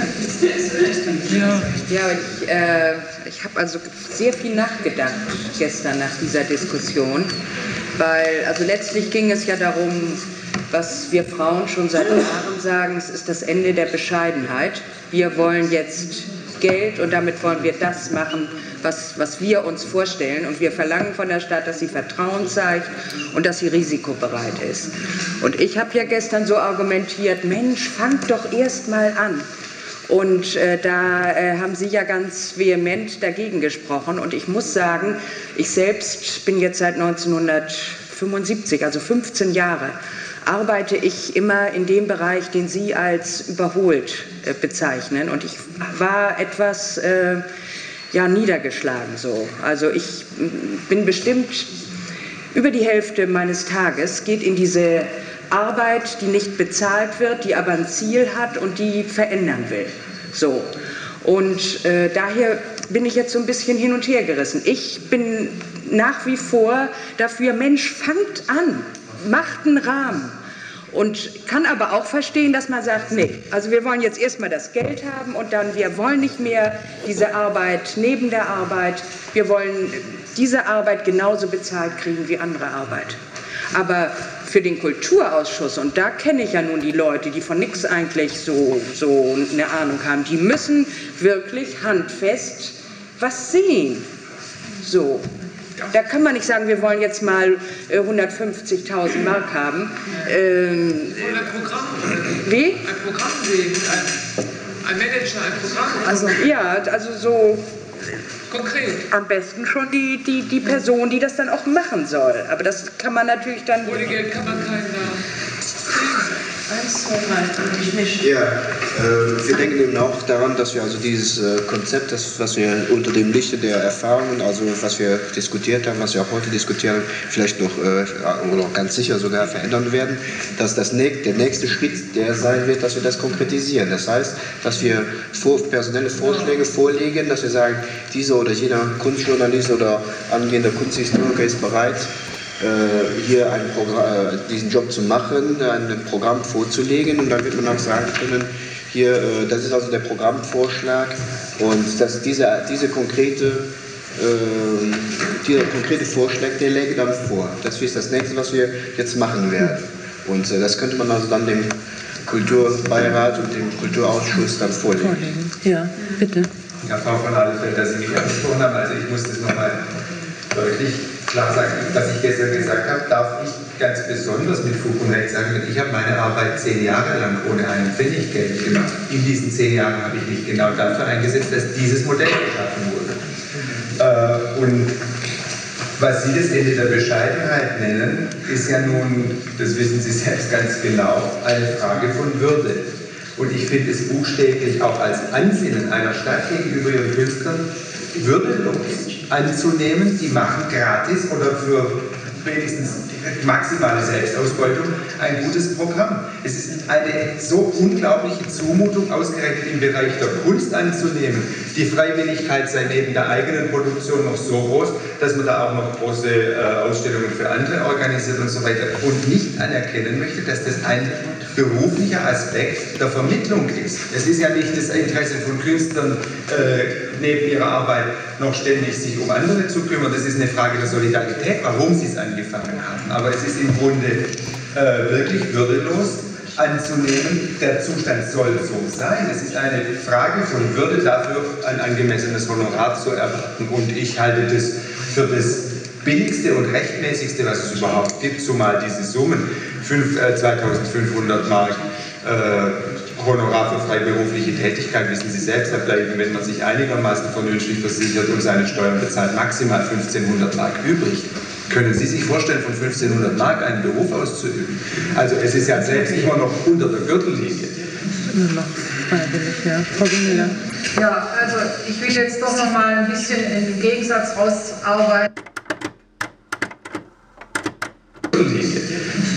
Ich habe also sehr viel nachgedacht gestern nach dieser Diskussion, weil also letztlich ging es ja darum, was wir Frauen schon seit Jahren sagen, es ist das Ende der Bescheidenheit. Wir wollen jetzt Geld und damit wollen wir das machen, was wir uns vorstellen. Und wir verlangen von der Stadt, dass sie Vertrauen zeigt und dass sie risikobereit ist. Und ich habe ja gestern so argumentiert, Mensch, fangt doch erst mal an. Und da haben Sie ja ganz vehement dagegen gesprochen. Und ich muss sagen, ich selbst bin jetzt seit 1975, also 15 Jahre, arbeite ich immer in dem Bereich, den Sie als überholt bezeichnen. Und ich war etwas niedergeschlagen so. Also ich bin bestimmt über die Hälfte meines Tages geht in diese Arbeit, die nicht bezahlt wird, die aber ein Ziel hat und die verändern will. So. Und daher bin ich jetzt so ein bisschen hin und her gerissen. Ich bin nach wie vor dafür, Mensch, fangt an, macht einen Rahmen. Und kann aber auch verstehen, dass man sagt, nee, also wir wollen jetzt erstmal das Geld haben und dann, wir wollen nicht mehr diese Arbeit neben der Arbeit, wir wollen diese Arbeit genauso bezahlt kriegen wie andere Arbeit. Aber für den Kulturausschuss, und da kenne ich ja nun die Leute, die von nichts eigentlich so eine Ahnung haben, die müssen wirklich handfest was sehen. So. Da kann man nicht sagen, wir wollen jetzt mal 150.000 Mark haben. Ein Programm. Wie? Ein Programm sehen, ein Manager, ein Programm. Also, ja, also so konkret. Am besten schon die Person, die das dann auch machen soll. Aber das kann man natürlich dann... Ohne Geld kann man keinen Eins, zwei, drei. Ja, wir denken eben auch daran, dass wir also dieses Konzept, was wir unter dem Lichte der Erfahrungen, also was wir diskutiert haben, was wir auch heute diskutieren, vielleicht noch oder ganz sicher sogar verändern werden, dass der nächste Schritt der sein wird, dass wir das konkretisieren. Das heißt, dass wir personelle Vorschläge vorlegen, dass wir sagen, dieser oder jener Kunstjournalist oder angehender Kunsthistoriker ist bereit, hier diesen Job zu machen, ein Programm vorzulegen, und dann wird man auch sagen können, hier, das ist also der Programmvorschlag, und dass dieser konkrete Vorschlag, der läge dann vor. Das ist das Nächste, was wir jetzt machen werden. Und das könnte man also dann dem Kulturbeirat und dem Kulturausschuss dann vorlegen. Ja, bitte. Ja, Frau von Ahlefeld, dass Sie mich angesprochen haben, also ich muss das nochmal deutlich klar sagen, was ich gestern gesagt habe, darf ich ganz besonders mit Fug und Recht sagen, ich habe meine Arbeit 10 Jahre lang ohne einen Pfennig Geld gemacht. In diesen 10 Jahren habe ich mich genau dafür eingesetzt, dass dieses Modell geschaffen wurde. Und was Sie das Ende der Bescheidenheit nennen, ist ja nun, das wissen Sie selbst ganz genau, eine Frage von Würde. Und ich finde es buchstäblich auch als Ansinnen einer Stadt gegenüber ihren Künstlern würdelos anzunehmen, die machen gratis oder für wenigstens maximale Selbstausbeutung ein gutes Programm. Es ist eine so unglaubliche Zumutung, ausgerechnet im Bereich der Kunst anzunehmen. Die Freiwilligkeit sei neben der eigenen Produktion noch so groß, dass man da auch noch große Ausstellungen für andere organisiert und so weiter, und nicht anerkennen möchte, dass das ein beruflicher Aspekt der Vermittlung ist. Es ist ja nicht das Interesse von Künstlern, neben ihrer Arbeit noch ständig sich um andere zu kümmern. Das ist eine Frage der Solidarität, warum sie es angefangen haben. Aber es ist im Grunde wirklich würdelos anzunehmen, der Zustand soll so sein. Es ist eine Frage von Würde, dafür ein angemessenes Honorar zu erwarten. Und ich halte das für das billigste und rechtmäßigste, was es überhaupt gibt, zumal diese Summen 2.500 Mark Honorar für freiberufliche Tätigkeit, wissen Sie selbst, da bleiben, wenn man sich einigermaßen vernünftig versichert und seine Steuern bezahlt, maximal 1.500 Mark übrig. Können Sie sich vorstellen, von 1.500 Mark einen Beruf auszuüben? Also es ist ja selbst immer noch unter der Gürtellinie. Immer noch freiwillig, ja. Frau Gonella. Ja, also ich will jetzt doch noch mal ein bisschen im Gegensatz rausarbeiten.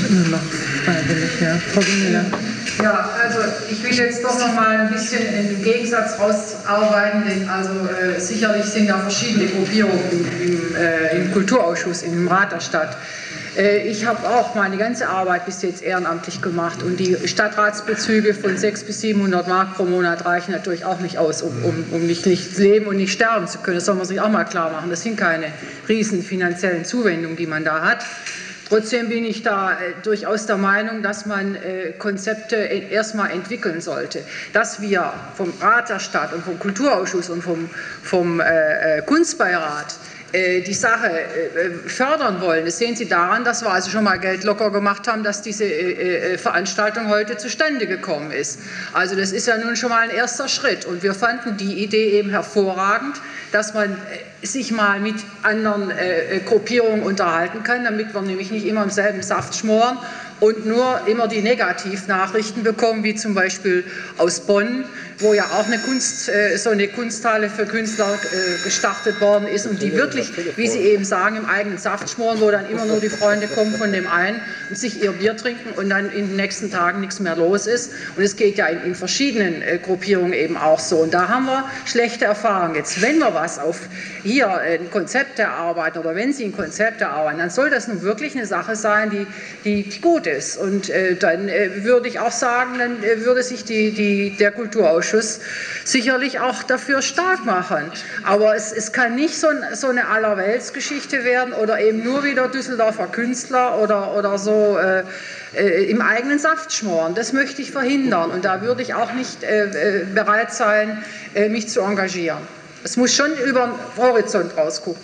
immer noch freiwillig, ja. Frau Gunilla. Ja, also ich will jetzt doch noch mal ein bisschen den Gegensatz rausarbeiten, denn also sicherlich sind ja verschiedene Gruppierungen im Kulturausschuss, im Rat der Stadt. Ich habe auch meine ganze Arbeit bis jetzt ehrenamtlich gemacht und die Stadtratsbezüge von 600 bis 700 Mark pro Monat reichen natürlich auch nicht aus, um nicht leben und nicht sterben zu können. Das soll man sich auch mal klar machen. Das sind keine riesen finanziellen Zuwendungen, die man da hat. Trotzdem bin ich da durchaus der Meinung, dass man Konzepte erstmal entwickeln sollte. Dass wir vom Rat der Stadt und vom Kulturausschuss und vom Kunstbeirat die Sache fördern wollen. Das sehen Sie daran, dass wir also schon mal Geld locker gemacht haben, dass diese Veranstaltung heute zustande gekommen ist. Also das ist ja nun schon mal ein erster Schritt. Und wir fanden die Idee eben hervorragend, dass man sich mal mit anderen Gruppierungen unterhalten kann, damit wir nämlich nicht immer im selben Saft schmoren und nur immer die Negativnachrichten bekommen, wie zum Beispiel aus Bonn, wo ja auch so eine Kunsthalle für Künstler gestartet worden ist und die wirklich, wie Sie eben sagen, im eigenen Saft schmoren, wo dann immer nur die Freunde kommen von dem einen und sich ihr Bier trinken und dann in den nächsten Tagen nichts mehr los ist. Und es geht ja in verschiedenen Gruppierungen eben auch so. Und da haben wir schlechte Erfahrungen. Jetzt, wenn wir was auf hier ein Konzept erarbeiten oder wenn Sie ein Konzept erarbeiten, dann soll das nun wirklich eine Sache sein, die gut ist. Und dann würde ich auch sagen, dann würde sich der Kulturausschuss sicherlich auch dafür stark machen. Aber es kann nicht so eine Allerweltsgeschichte werden oder eben nur wieder Düsseldorfer Künstler oder so im eigenen Saft schmoren. Das möchte ich verhindern und da würde ich auch nicht bereit sein, mich zu engagieren. Es muss schon über den Horizont rausgucken.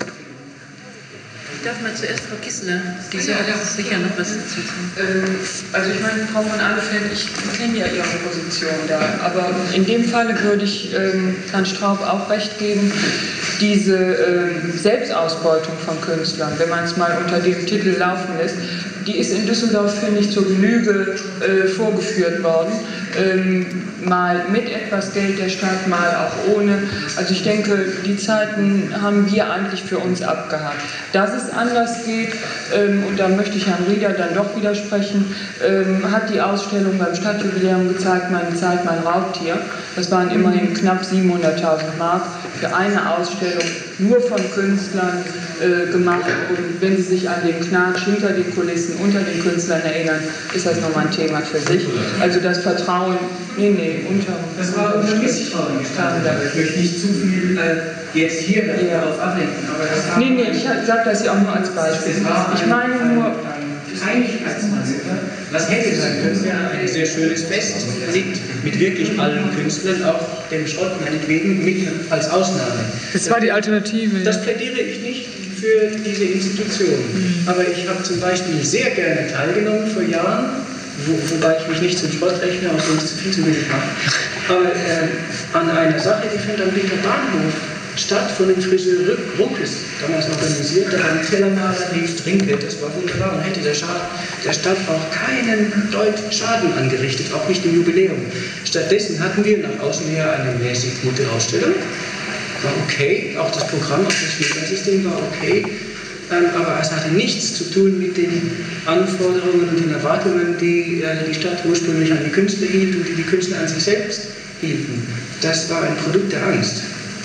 Ich darf mal zuerst Frau Kissler, die hat sicher noch was dazu sagen. Also ich meine, Frau von Ahlefeld, ich kenne ja Ihre Position da, aber in dem Falle würde ich Herrn Straub auch recht geben, diese Selbstausbeutung von Künstlern, wenn man es mal unter dem Titel laufen lässt, die ist in Düsseldorf, finde ich, zur Genüge vorgeführt worden. Mal mit etwas Geld der Stadt, mal auch ohne. Also ich denke, die Zeiten haben wir eigentlich für uns abgehakt. Dass es anders geht, und da möchte ich Herrn Rieder dann doch widersprechen, hat die Ausstellung beim Stadtjubiläum gezeigt, meine Zeit, mein Raubtier. Das waren immerhin knapp 700.000 Mark für eine Ausstellung, nur von Künstlern gemacht. Und wenn Sie sich an den Knatsch hinter den Kulissen, unter den Künstlern erinnern, ist das nochmal ein Thema für sich. Also das Vertrauen, Das war unter Misstrauen gestanden. Ich möchte nicht zu viel jetzt hier darauf ablenken. Aber das ich sage das ja auch nur als Beispiel. Ich meine nur, was hätte sein können, wäre ein sehr schönes Fest, mit wirklich allen Künstlern, auch dem Schrott meinetwegen, mit als Ausnahme. Das war die Alternative. Das plädiere ich nicht für diese Institution. Aber ich habe zum Beispiel sehr gerne teilgenommen vor Jahren, wobei ich mich nicht zum Schrott rechne, auch wenn ich zu viel zu wenig mache, aber an einer Sache, die fand am Linker Bahnhof statt, von dem Friseur Ruckes, damals organisiert, da ein Tellermaler lief Trinkgeld, das war wunderbar und hätte der Stadt auch keinen Deut Schaden angerichtet, auch nicht im Jubiläum. Stattdessen hatten wir nach außen her eine mäßig gute Ausstellung, war okay, auch das Programm, auch das Filtersystem war okay, aber es hatte nichts zu tun mit den Anforderungen und den Erwartungen, die die Stadt ursprünglich an die Künstler hielt und die Künstler an sich selbst hielten. Das war ein Produkt der Angst.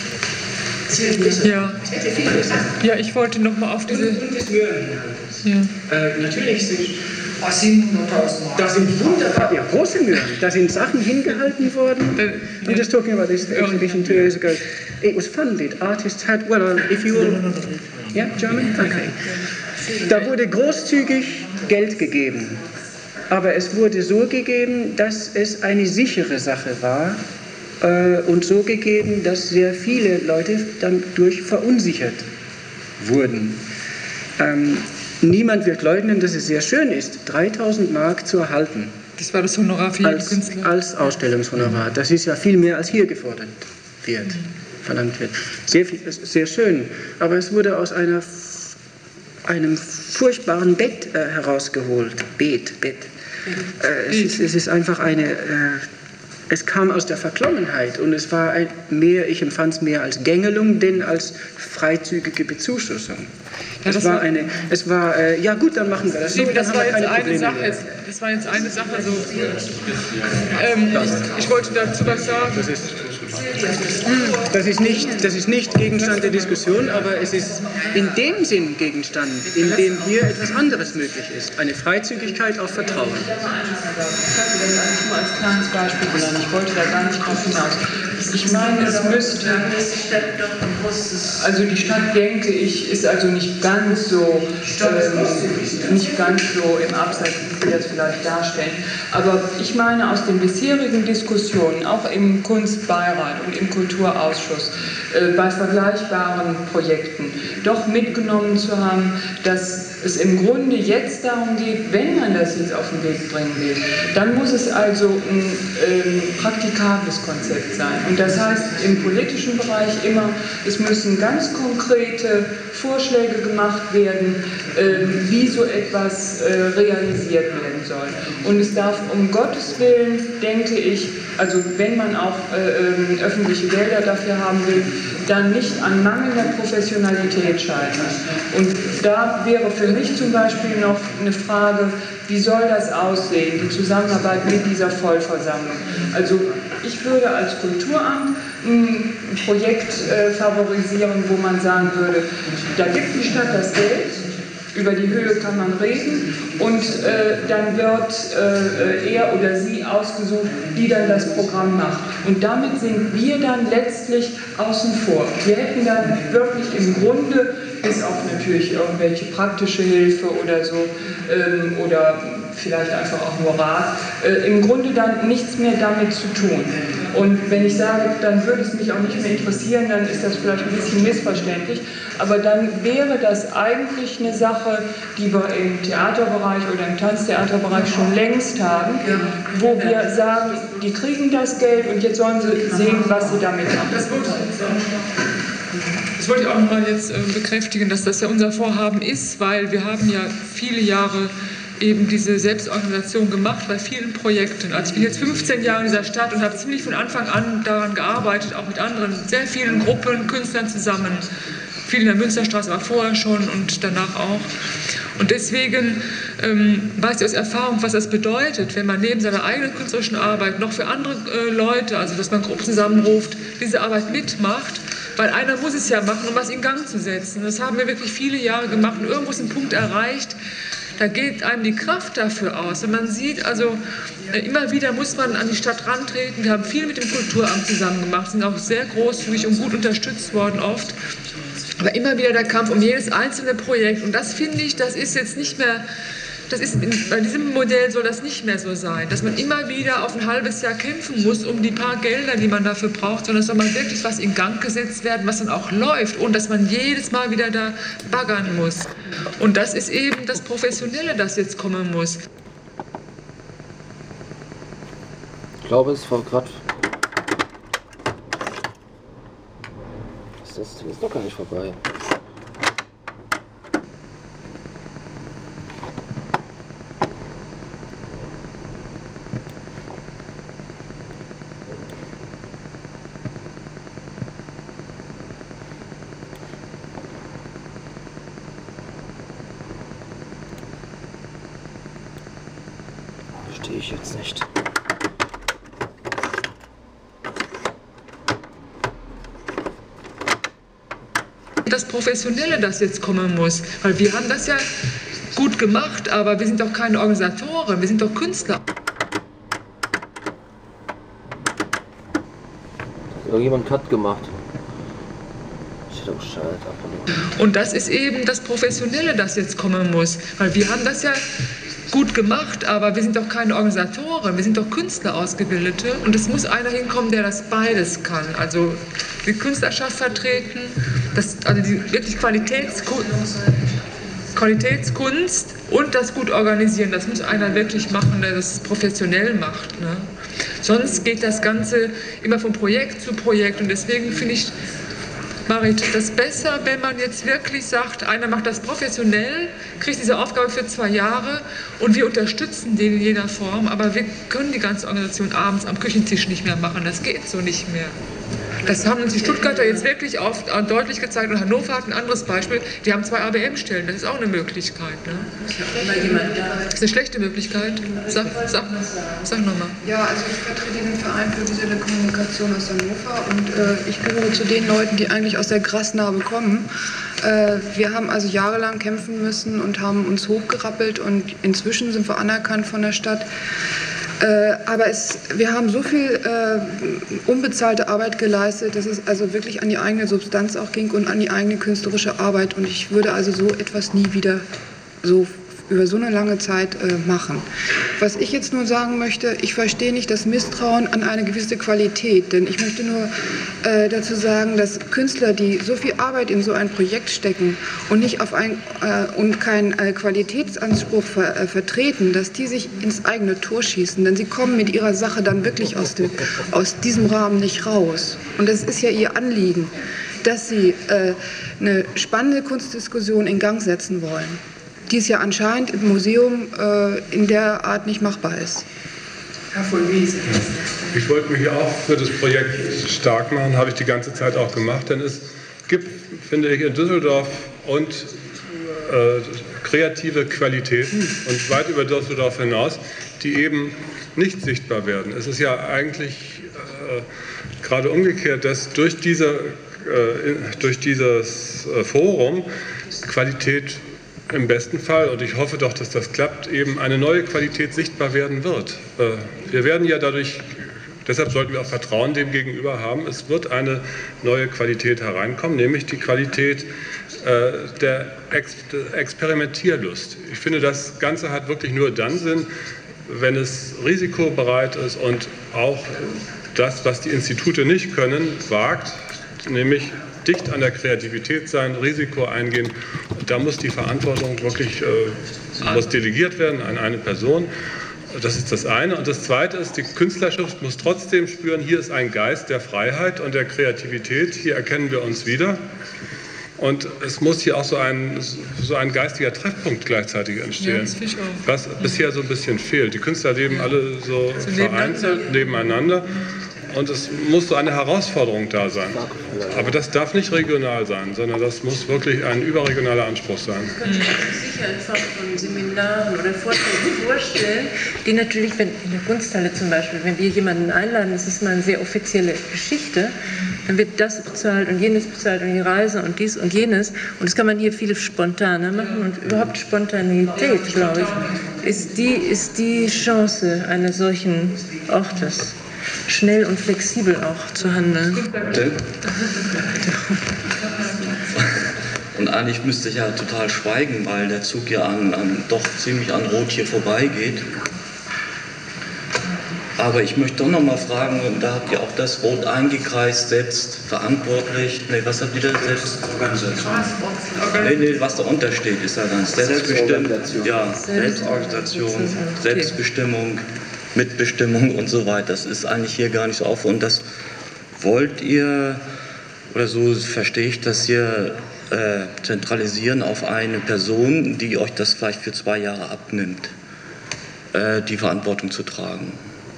Ja, ich wollte noch mal auf diese... Und des Möhreninhaltes. Natürlich sind... 700.000 Da sind wunderbar, ja, große Möhren. Da sind Sachen hingehalten worden. I'm just talking about this exhibition 2 years ago. It was funded. Artists had, well, if you will... Yeah, German? Okay. Da wurde großzügig Geld gegeben. Aber es wurde so gegeben, dass es eine sichere Sache war. Und so gegeben, dass sehr viele Leute dadurch verunsichert wurden. Niemand wird leugnen, dass es sehr schön ist, 3.000 Mark zu erhalten. Das war das Honorar für jeden Künstler? Als Ausstellungshonorar. Das ist ja viel mehr, als hier gefordert wird, verlangt wird. Sehr schön, aber es wurde aus einem furchtbaren Bett herausgeholt. Bett. Es ist einfach eine... es kam aus der Verklommenheit und es war mehr, ich empfand es mehr als Gängelung, denn als freizügige Bezuschussung. Ja, ja gut, dann machen wir das so. Das war jetzt eine Sache. Das war jetzt eine Sache. Also, ich wollte dazu was sagen. Das ist nicht Gegenstand der Diskussion, aber es ist in dem Sinn Gegenstand, in dem hier etwas anderes möglich ist. Eine Freizügigkeit auf Vertrauen. Ich hatte eigentlich nur als kleines Beispiel genannt. Ich wollte da gar nicht drauf hinaus. Ich meine, es müsste... Also die Stadt, denke ich, ist also nicht ganz so im Abseits, wie wir das vielleicht darstellen. Aber ich meine, aus den bisherigen Diskussionen, auch im Kunstbeirat und im Kulturausschuss, bei vergleichbaren Projekten, doch mitgenommen zu haben, dass es im Grunde jetzt darum geht, wenn man das jetzt auf den Weg bringen will, dann muss es also ein praktikables Konzept sein. Und das heißt im politischen Bereich immer, es müssen ganz konkrete Vorschläge gemacht werden, wie so etwas realisiert werden soll. Und es darf um Gottes Willen, denke ich, also wenn man auch öffentliche Gelder dafür haben will, dann nicht an mangelnder Professionalität scheitern. Und da wäre für mich zum Beispiel noch eine Frage, wie soll das aussehen, die Zusammenarbeit mit dieser Vollversammlung? Also ich würde als Kulturamt ein Projekt favorisieren, wo man sagen würde, da gibt die Stadt das Geld, über die Höhe kann man reden und dann wird er oder sie ausgesucht, die dann das Programm macht. Und damit sind wir dann letztlich außen vor. Wir hätten dann wirklich im Grunde, bis auf natürlich irgendwelche praktische Hilfe oder so, oder vielleicht einfach auch nur Rat, im Grunde dann nichts mehr damit zu tun. Und wenn ich sage, dann würde es mich auch nicht mehr interessieren, dann ist das vielleicht ein bisschen missverständlich, aber dann wäre das eigentlich eine Sache, die wir im Theaterbereich oder im Tanztheaterbereich schon längst haben, wo wir sagen, die kriegen das Geld und jetzt sollen sie sehen, was sie damit machen. Das wollte ich auch mal jetzt bekräftigen, dass das ja unser Vorhaben ist, weil wir haben ja viele Jahre eben diese Selbstorganisation gemacht bei vielen Projekten. Also ich bin jetzt 15 Jahre in dieser Stadt und habe ziemlich von Anfang an daran gearbeitet, auch mit anderen, sehr vielen Gruppen, Künstlern zusammen. Viel in der Münsterstraße, aber vorher schon und danach auch. Und deswegen weiß ich aus Erfahrung, was das bedeutet, wenn man neben seiner eigenen künstlerischen Arbeit noch für andere Leute, also dass man Gruppen zusammenruft, diese Arbeit mitmacht, weil einer muss es ja machen, um was in Gang zu setzen. Das haben wir wirklich viele Jahre gemacht und irgendwo ist ein Punkt erreicht, da geht einem die Kraft dafür aus. Und man sieht also, immer wieder muss man an die Stadt rantreten. Wir haben viel mit dem Kulturamt zusammen gemacht, sind auch sehr großzügig und gut unterstützt worden oft. Aber immer wieder der Kampf um jedes einzelne Projekt. Und das finde ich, das ist jetzt nicht mehr, bei diesem Modell soll das nicht mehr so sein, dass man immer wieder auf ein halbes Jahr kämpfen muss um die paar Gelder, die man dafür braucht, sondern es soll mal wirklich was in Gang gesetzt werden, was dann auch läuft und dass man jedes Mal wieder da baggern muss. Und das ist eben das Professionelle, das jetzt kommen muss. Ich glaube, es war gerade... Das ist doch gar nicht vorbei. Verstehe ich jetzt nicht. Das Professionelle, das jetzt kommen muss, weil wir haben das ja gut gemacht, aber wir sind doch keine Organisatoren, wir sind doch Künstler. Hat irgendjemand einen Cut gemacht? Und das ist eben das Professionelle, das jetzt kommen muss, weil wir haben das ja gut gemacht, aber wir sind doch keine Organisatoren, wir sind doch Künstler, Ausgebildete und es muss einer hinkommen, der das beides kann, also die Künstlerschaft vertreten, also die wirklich Qualitätskunst und das gut organisieren, das muss einer wirklich machen, der das professionell macht. Ne? Sonst geht das Ganze immer von Projekt zu Projekt und deswegen finde ich, Marit, das ist besser, wenn man jetzt wirklich sagt, einer macht das professionell, kriegt diese Aufgabe für 2 Jahre und wir unterstützen den in jeder Form, aber wir können die ganze Organisation abends am Küchentisch nicht mehr machen, das geht so nicht mehr. Das haben uns die Stuttgarter jetzt wirklich oft deutlich gezeigt und Hannover hat ein anderes Beispiel, die haben 2 ABM-Stellen, das ist auch eine Möglichkeit. Ne? Das ist eine schlechte Möglichkeit. Sag nochmal. Ja, also ich vertrete den Verein für visuelle Kommunikation aus Hannover und ich gehöre zu den Leuten, die eigentlich aus der Grasnarbe kommen. Wir haben also jahrelang kämpfen müssen und haben uns hochgerappelt und inzwischen sind wir anerkannt von der Stadt. Aber wir haben so viel unbezahlte Arbeit geleistet, dass es also wirklich an die eigene Substanz auch ging und an die eigene künstlerische Arbeit. Und ich würde also so etwas nie wieder so über so eine lange Zeit machen. Was ich jetzt nur sagen möchte, ich verstehe nicht das Misstrauen an eine gewisse Qualität, denn ich möchte nur dazu sagen, dass Künstler, die so viel Arbeit in so ein Projekt stecken und nicht auf und keinen Qualitätsanspruch vertreten, dass die sich ins eigene Tor schießen, denn sie kommen mit ihrer Sache dann wirklich aus diesem Rahmen nicht raus. Und das ist ja ihr Anliegen, dass sie eine spannende Kunstdiskussion in Gang setzen wollen, die es ja anscheinend im Museum in der Art nicht machbar ist. Herr von Wiese. Ich wollte mich auch für das Projekt stark machen, habe ich die ganze Zeit auch gemacht, denn es gibt, finde ich, in Düsseldorf und kreative Qualitäten und weit über Düsseldorf hinaus, die eben nicht sichtbar werden. Es ist ja eigentlich gerade umgekehrt, dass durch dieses Forum Qualität im besten Fall, und ich hoffe doch, dass das klappt, eben eine neue Qualität sichtbar werden wird. Wir werden ja dadurch, deshalb sollten wir auch Vertrauen dem gegenüber haben, es wird eine neue Qualität hereinkommen, nämlich die Qualität der Experimentierlust. Ich finde, das Ganze hat wirklich nur dann Sinn, wenn es risikobereit ist und auch das, was die Institute nicht können, wagt, nämlich dicht an der Kreativität sein, Risiko eingehen. Und da muss die Verantwortung wirklich muss delegiert werden an eine Person. Das ist das eine. Und das zweite ist, die Künstlerschaft muss trotzdem spüren, hier ist ein Geist der Freiheit und der Kreativität. Hier erkennen wir uns wieder. Und es muss hier auch so ein geistiger Treffpunkt gleichzeitig entstehen, was bisher so ein bisschen fehlt. Die Künstler leben alle so vereinzelt nebeneinander. Und es muss so eine Herausforderung da sein. Aber das darf nicht regional sein, sondern das muss wirklich ein überregionaler Anspruch sein. Das können Sie sich sicher in Form von Seminaren oder Vorträgen vorstellen, die natürlich, wenn in der Kunsthalle zum Beispiel, wenn wir jemanden einladen, das ist mal eine sehr offizielle Geschichte, dann wird das bezahlt und jenes bezahlt und die Reise und dies und jenes. Und das kann man hier viel spontaner machen. Und überhaupt Spontanität, glaube ich, ist die Chance eines solchen Ortes, schnell und flexibel auch zu handeln. Und eigentlich müsste ich ja total schweigen, weil der Zug ja doch ziemlich an Rot hier vorbeigeht. Aber ich möchte doch noch mal fragen, da habt ihr auch das Rot eingekreist, selbstverantwortlich. Nee, was habt ihr da? Selbstorganisation. Nee, was da untersteht, ist ja dann selbstbestimmt. Ja, Selbstorganisation, Selbstbestimmung, Mitbestimmung und so weiter. Das ist eigentlich hier gar nicht so auf. Und das wollt ihr, oder so verstehe ich das hier, zentralisieren auf eine Person, die euch das vielleicht für 2 Jahre abnimmt, die Verantwortung zu tragen.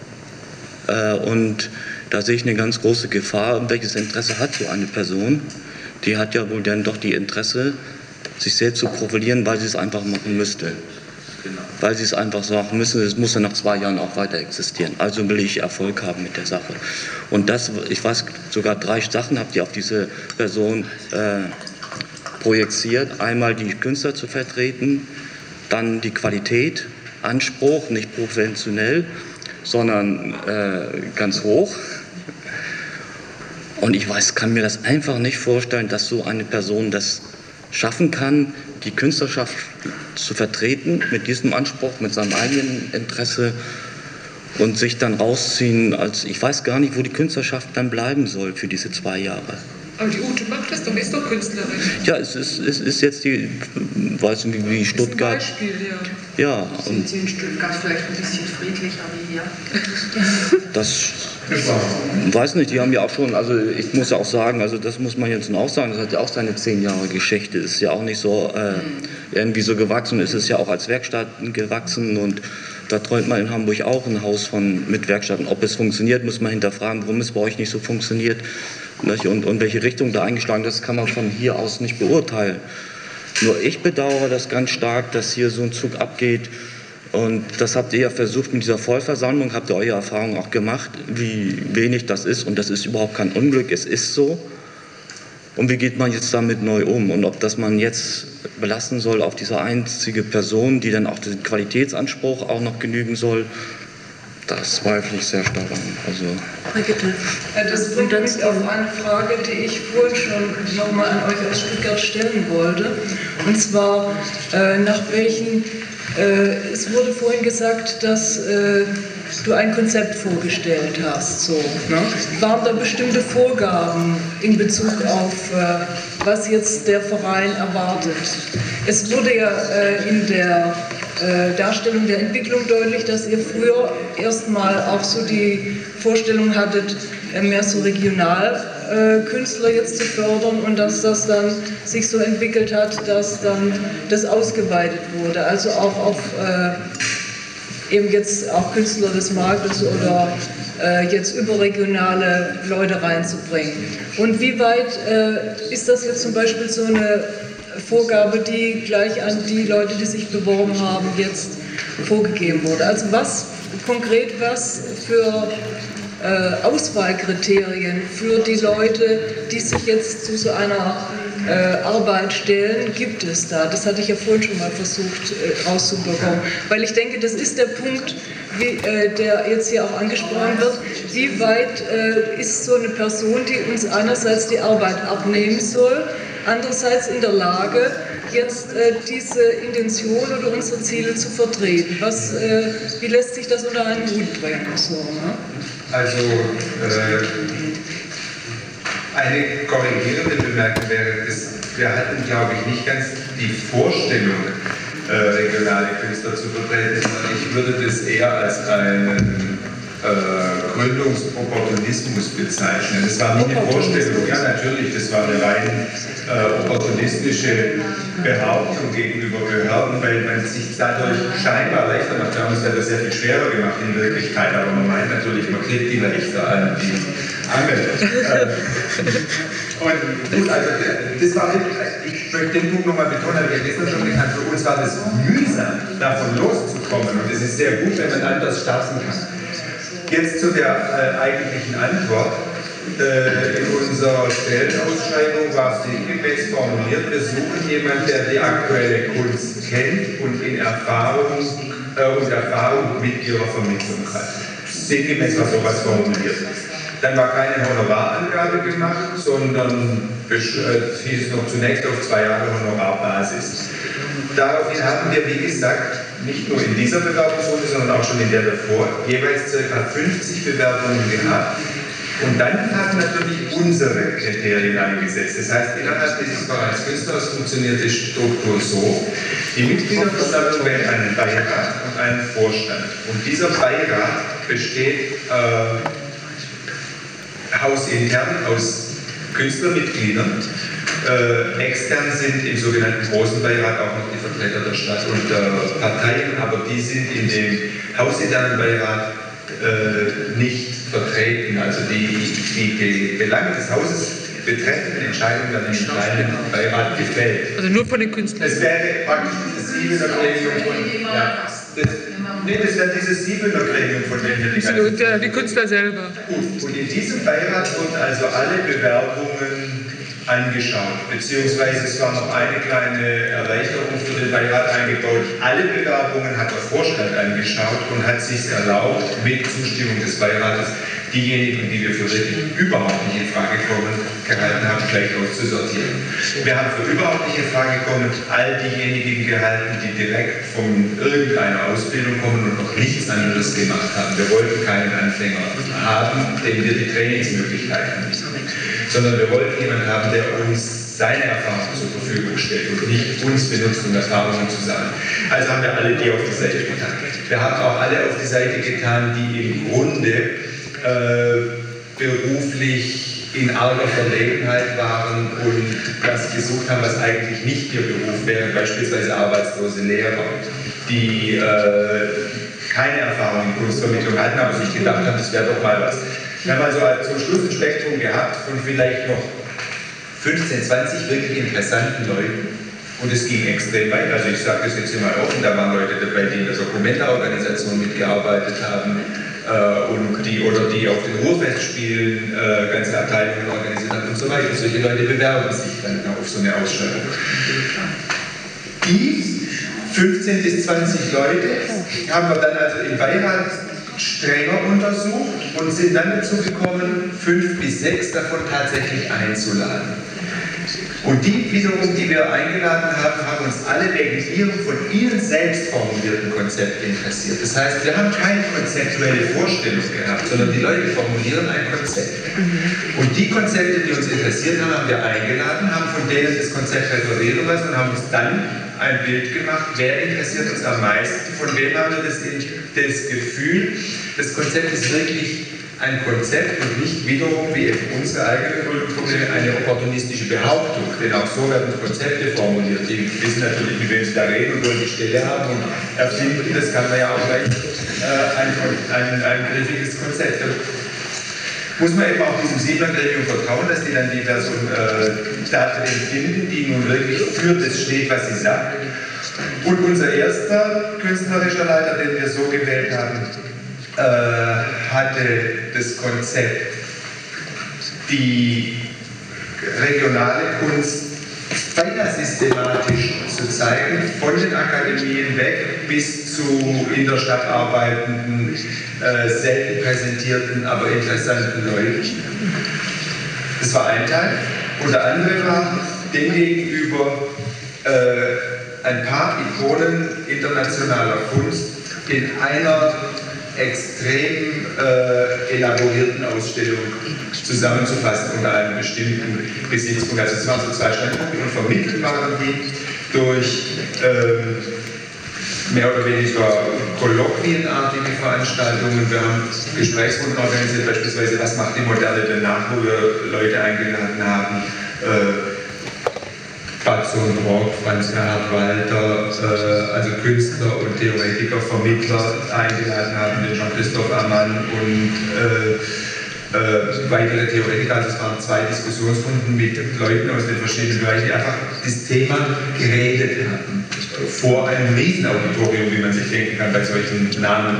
Und da sehe ich eine ganz große Gefahr. Welches Interesse hat so eine Person? Die hat ja wohl dann doch die Interesse, sich selbst zu profilieren, weil sie es einfach machen müsste. Weil sie es einfach so machen müssen, es muss ja nach 2 Jahren auch weiter existieren. Also will ich Erfolg haben mit der Sache. Und das, ich weiß, sogar 3 Sachen habt ihr auf diese Person projiziert. Einmal die Künstler zu vertreten, dann die Qualität, Anspruch, nicht professionell, sondern ganz hoch. Und ich kann mir das einfach nicht vorstellen, dass so eine Person das schaffen kann, die Künstlerschaft zu vertreten mit diesem Anspruch, mit seinem eigenen Interesse und sich dann rausziehen, ich weiß gar nicht, wo die Künstlerschaft dann bleiben soll für diese 2 Jahre. Aber die Ute macht das doch, ist doch Künstlerin. Ja, es ist jetzt weiß nicht, wie Stuttgart. Das ist ein Beispiel, ja. Sind Sie in Stuttgart vielleicht ein bisschen friedlicher wie hier? Weiß nicht, die haben ja auch schon, also ich muss ja auch sagen, also das muss man jetzt auch sagen, das hat ja auch seine 10 Jahre Geschichte, ist ja auch nicht so irgendwie so gewachsen, es ist ja auch als Werkstatt gewachsen und da träumt man in Hamburg auch ein Haus mit Werkstätten. Ob es funktioniert, muss man hinterfragen, warum es bei euch nicht so funktioniert und welche Richtung da eingeschlagen ist, kann man von hier aus nicht beurteilen. Nur ich bedauere das ganz stark, dass hier so ein Zug abgeht. Und das habt ihr ja versucht mit dieser Vollversammlung, habt ihr eure Erfahrungen auch gemacht, wie wenig das ist. Und das ist überhaupt kein Unglück, es ist so. Und wie geht man jetzt damit neu um? Und ob das man jetzt belassen soll auf diese einzige Person, die dann auch den Qualitätsanspruch auch noch genügen soll, das zweifle ich sehr stark an. Also das bringt mich auf eine Frage, die ich vorhin schon nochmal an euch aus Stuttgart stellen wollte. Und zwar, nach welchen, es wurde vorhin gesagt, dass du ein Konzept vorgestellt hast. So, ne? Waren da bestimmte Vorgaben in Bezug auf, was jetzt der Verein erwartet? Es wurde ja in der Darstellung der Entwicklung deutlich, dass ihr früher erstmal auch so die Vorstellung hattet, mehr so Regionalkünstler jetzt zu fördern und dass das dann sich so entwickelt hat, dass dann das ausgeweitet wurde, also auch auf eben jetzt auch Künstler des Marktes oder jetzt überregionale Leute reinzubringen. Und wie weit ist das jetzt zum Beispiel so eine Vorgabe, die gleich an die Leute, die sich beworben haben, jetzt vorgegeben wurde? Also was für Auswahlkriterien für die Leute, die sich jetzt zu so einer Arbeit stellen, gibt es da? Das hatte ich ja vorhin schon mal versucht rauszubekommen. Weil ich denke, das ist der Punkt, der jetzt hier auch angesprochen wird. Wie weit ist so eine Person, die uns einerseits die Arbeit abnehmen soll, andererseits in der Lage, jetzt diese Intention oder unsere Ziele zu vertreten? Wie lässt sich das unter einen Hut bringen? So, ne? Also eine korrigierende Bemerkung wäre, wir hatten, glaube ich, nicht ganz die Vorstellung, regionale Künstler zu vertreten, sondern ich würde das eher als einen Gründungsopportunismus bezeichnen. Das war nicht eine Vorstellung, ja natürlich, das war eine rein opportunistische Behauptung gegenüber Behörden, weil man sich dadurch scheinbar leichter macht. Wir haben uns das sehr viel schwerer gemacht in Wirklichkeit, aber man meint natürlich, man kriegt die leichter an die Anwälte. Und gut, also das war wirklich, ich möchte den Punkt nochmal betonen, habe ich gestern schon gesagt, für uns war das mühsam, davon loszukommen und es ist sehr gut, wenn man anders starten kann. Jetzt zu der eigentlichen Antwort. In unserer Stellenausschreibung war es sinngemäß formuliert, wir suchen jemanden, der die aktuelle Kunst kennt und in Erfahrung mit ihrer Vermittlung hat. Sinngemäß war sowas formuliert. Dann war keine Honorarangabe gemacht, sondern hieß es noch zunächst auf 2 Jahre Honorarbasis. Daraufhin hatten wir, wie gesagt, nicht nur in dieser Bewerbungsrunde, sondern auch schon in der davor, jeweils ca. 50 Bewerbungen gehabt. Und dann haben natürlich unsere Kriterien eingesetzt. Das heißt, innerhalb dieses Vereins Künstlers funktioniert die Struktur so: Die Mitgliederversammlung wählt einen Beirat und einen Vorstand. Und dieser Beirat besteht hausintern aus Künstlermitgliedern. Extern sind im sogenannten Großen Beirat auch noch die Vertreter der Stadt und der Parteien, aber die sind in dem hausinternen Beirat nicht vertreten. Also die Belange des Hauses betreffenden Entscheidungen werden im kleinen Beirat gefällt. Also nur von den Künstlern? Es wäre praktisch dieses Siebener-Gremium von... Ja, das wäre dieses Siebener-Gremium, von dem wir die ganze die Künstler selber. Gut, und in diesem Beirat wurden also alle Bewerbungen angeschaut, beziehungsweise es war noch eine kleine Erleichterung für den Beirat eingebaut. Alle Bewerbungen hat der Vorstand angeschaut und hat sich erlaubt, mit Zustimmung des Beirates diejenigen, die wir für wirklich überhaupt nicht in Frage gehalten haben, gleich auszusortieren. Wir haben für überhaupt nicht in Frage kommend all diejenigen gehalten, die direkt von irgendeiner Ausbildung kommen und noch nichts anderes gemacht haben. Wir wollten keinen Anfänger haben, dem wir die Trainingsmöglichkeiten anbieten, sondern wir wollten jemanden haben, der uns seine Erfahrungen zur Verfügung stellt und nicht uns benutzt, um Erfahrungen zu sammeln. Also haben wir alle die auf die Seite getan. Wir haben auch alle auf die Seite getan, die im Grunde beruflich in arger Verlegenheit waren und das gesucht haben, was eigentlich nicht ihr Beruf wäre, beispielsweise arbeitslose Lehrer, die keine Erfahrung in Kunstvermittlung hatten, aber sich gedacht haben, das wäre doch mal was. Wir haben also zum Schluss ein Spektrum gehabt von vielleicht noch 15, 20 wirklich interessanten Leuten. Und es ging extrem weit. Also ich sage das jetzt immer offen, da waren Leute dabei, die in der Documenta-Organisation mitgearbeitet haben und die auf den Ruhrfestspielen ganze Abteilungen organisiert haben und so weiter. Solche Leute bewerben sich dann auf so eine Ausstellung. Die 15 bis 20 Leute haben wir dann also im Beirat strenger untersucht und sind dann dazu gekommen, 5 bis 6 davon tatsächlich einzuladen. Und die wiederum, die wir eingeladen haben, haben uns alle wegen ihrem von ihnen selbst formulierten Konzept interessiert. Das heißt, wir haben keine konzeptuelle Vorstellung gehabt, sondern die Leute formulieren ein Konzept. Und die Konzepte, die uns interessiert haben, haben wir eingeladen, haben von denen das Konzept referieren lassen und haben uns dann ein Bild gemacht, wer interessiert uns am meisten, von wem haben wir das Gefühl, das Konzept ist wirklich ein Konzept und nicht wiederum, wie unsere eigene Probleme, eine opportunistische Behauptung. Denn auch so werden Konzepte formuliert. Die wissen natürlich, mit wem sie da reden und wollen die Stelle haben und erfinden. Das kann man ja auch gleich ein griffiges Konzept. Muss man eben auch diesem Siedlergremium vertrauen, dass die dann die Person darin finden, die nun wirklich für das steht, was sie sagt. Und unser erster künstlerischer Leiter, den wir so gewählt haben, hatte das Konzept, die regionale Kunst weiter systematisch zu zeigen, von den Akademien weg bis zu in der Stadt arbeitenden, selten präsentierten, aber interessanten Leuten. Das war ein Teil. Und der andere war dem gegenüber ein paar Ikonen internationaler Kunst in einer extrem elaborierten Ausstellung zusammenzufassen unter einem bestimmten Gesichtspunkt. Also es waren so 2 Standpunkte und vermittelt waren die durch mehr oder weniger kolloquienartige Veranstaltungen. Wir haben Gesprächsrunden organisiert, beispielsweise was macht die Moderne denn nach, wo wir Leute eingeladen haben. Batzo und Rock, Franz Gerhard Walter, also Künstler und Theoretiker, Vermittler eingeladen haben, den Jean-Christophe Ammann und weitere Theoretiker. Also es waren 2 Diskussionsrunden mit Leuten aus den verschiedenen Bereichen, die einfach das Thema geredet hatten. Vor einem Riesenauditorium, wie man sich denken kann, bei solchen Namen.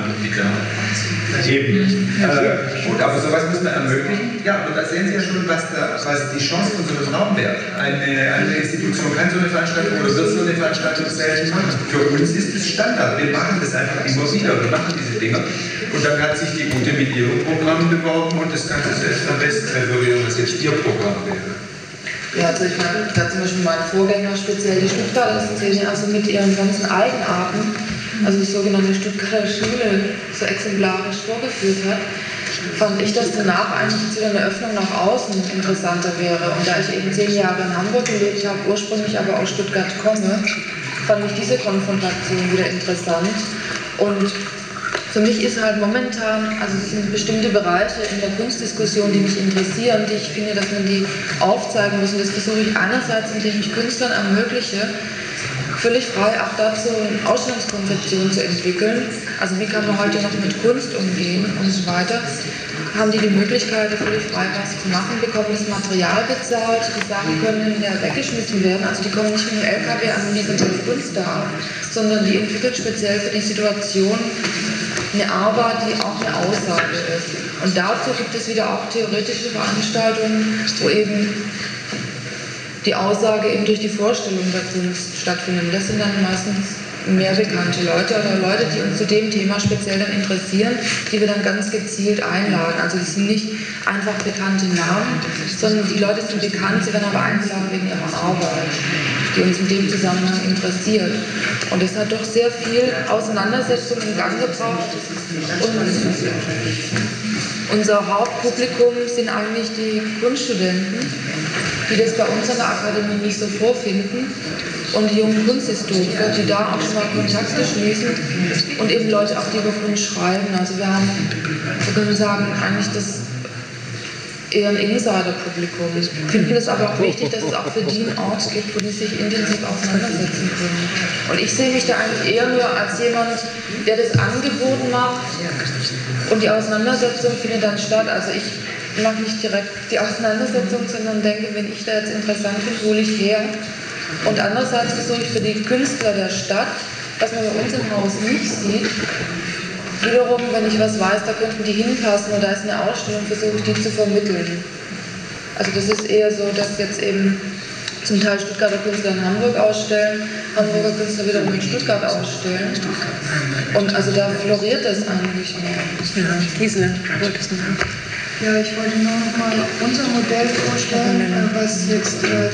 Eben. Gut, aber sowas muss man ermöglichen. Ja, und da sehen Sie ja schon, was die Chance von so einem Raum wäre. Eine Institution kann so eine Veranstaltung oder wird so eine Veranstaltung selten machen. Für uns ist es Standard. Wir machen das einfach immer wieder. Wir machen diese Dinge. Und dann hat sich die Ute mit ihrem Programm beworben und das Ganze selbst am besten referieren, was jetzt ihr Programm wäre. Ja, also ich meine, da zum Beispiel mein Vorgänger, speziell die Stuttgarter Szene, also mit ihren ganzen Eigenarten, also die sogenannte Stuttgarter Schule so exemplarisch vorgeführt hat, fand ich, dass danach eigentlich zu einer Öffnung nach außen interessanter wäre. Und da ich eben 10 Jahre in Hamburg gelebt habe, ursprünglich aber aus Stuttgart komme, fand ich diese Konfrontation wieder interessant. Und für mich ist halt momentan, also es sind bestimmte Bereiche in der Kunstdiskussion, die mich interessieren, die ich finde, dass man die aufzeigen muss. Und das versuche ich einerseits, indem ich Künstlern ermögliche, völlig frei auch dazu eine Ausstellungskonzeption zu entwickeln. Also wie kann man heute noch mit Kunst umgehen und so weiter. Haben die Möglichkeit, völlig frei was zu machen, bekommen das Material bezahlt, die Sachen können ja weggeschmissen werden. Also die kommen nicht mit dem LKW an und liefern die Kunst da, sondern die entwickelt speziell für die Situation eine Arbeit, die auch eine Aussage ist. Und dazu gibt es wieder auch theoretische Veranstaltungen, wo eben die Aussage eben durch die Vorstellung der Kunst stattfindet. Das sind dann meistens mehr bekannte Leute oder Leute, die uns zu dem Thema speziell dann interessieren, die wir dann ganz gezielt einladen. Also das sind nicht einfach bekannte Namen, sondern die Leute sind bekannt, sie werden aber eingeladen wegen ihrer Arbeit, die uns in dem Zusammenhang interessiert. Und es hat doch sehr viel Auseinandersetzung in Gang gebracht. Und unser Hauptpublikum sind eigentlich die Kunststudenten. die das bei uns an der Akademie nicht so vorfinden. Und die jungen Kunsthistoriker, die da auch schon mal Kontakte schließen und eben Leute, auch die über uns schreiben. Also wir haben, so können wir sagen, eigentlich das eher ein Insider-Publikum. Finden es aber auch wichtig, dass es auch für die einen Ort gibt, wo die sich intensiv auseinandersetzen können. Und ich sehe mich da eigentlich eher nur als jemand, der das Angebot macht und die Auseinandersetzung findet dann statt. Also ich mache nicht direkt die Auseinandersetzung, sondern denke, wenn ich da jetzt interessant finde, hole ich her. Und andererseits versuche ich für die Künstler der Stadt, was man bei uns im Haus nicht sieht, wiederum, wenn ich was weiß, da könnten die hinpassen oder da ist eine Ausstellung, versuche ich die zu vermitteln. Also das ist eher so, dass jetzt eben zum Teil Stuttgarter Künstler in Hamburg ausstellen, Hamburger Künstler wiederum in Stuttgart ausstellen. Und also da floriert das eigentlich mehr. Ja, Gisela, wolltest du noch? Ja, ich wollte nur noch mal unser Modell vorstellen, was jetzt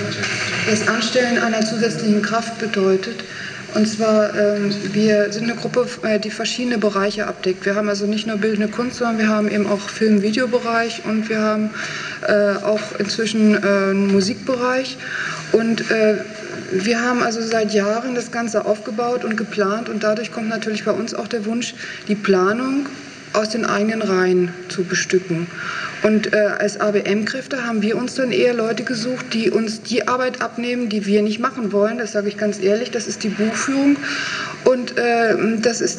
das Anstellen einer zusätzlichen Kraft bedeutet. Und zwar, wir sind eine Gruppe, die verschiedene Bereiche abdeckt. Wir haben also nicht nur bildende Kunst, sondern wir haben eben auch Film-Video-Bereich und wir haben auch inzwischen einen Musikbereich. Und wir haben also seit Jahren das Ganze aufgebaut und geplant und dadurch kommt natürlich bei uns auch der Wunsch, die Planung aus den eigenen Reihen zu bestücken. Und als ABM-Kräfte haben wir uns dann eher Leute gesucht, die uns die Arbeit abnehmen, die wir nicht machen wollen. Das sage ich ganz ehrlich, das ist die Buchführung und das ist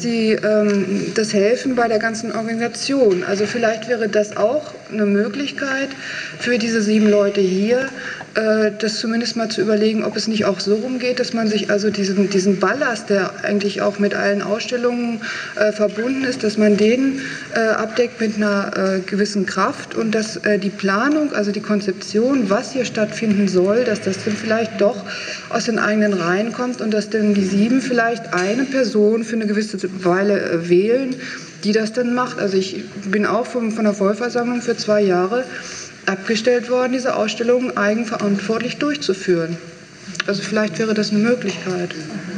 das Helfen bei der ganzen Organisation. Also vielleicht wäre das auch eine Möglichkeit für diese 7 Leute hier, das zumindest mal zu überlegen, ob es nicht auch so rumgeht, dass man sich also diesen Ballast, der eigentlich auch mit allen Ausstellungen verbunden ist, dass man den abdeckt mit einer gewissen Kraft und dass die Planung, also die Konzeption, was hier stattfinden soll, dass das dann vielleicht doch aus den eigenen Reihen kommt und dass dann die 7 vielleicht eine Person für eine gewisse Weile wählen, die das dann macht. Also ich bin auch von der Vollversammlung für 2 Jahre abgestellt worden, diese Ausstellungen eigenverantwortlich durchzuführen. Also vielleicht wäre das eine Möglichkeit.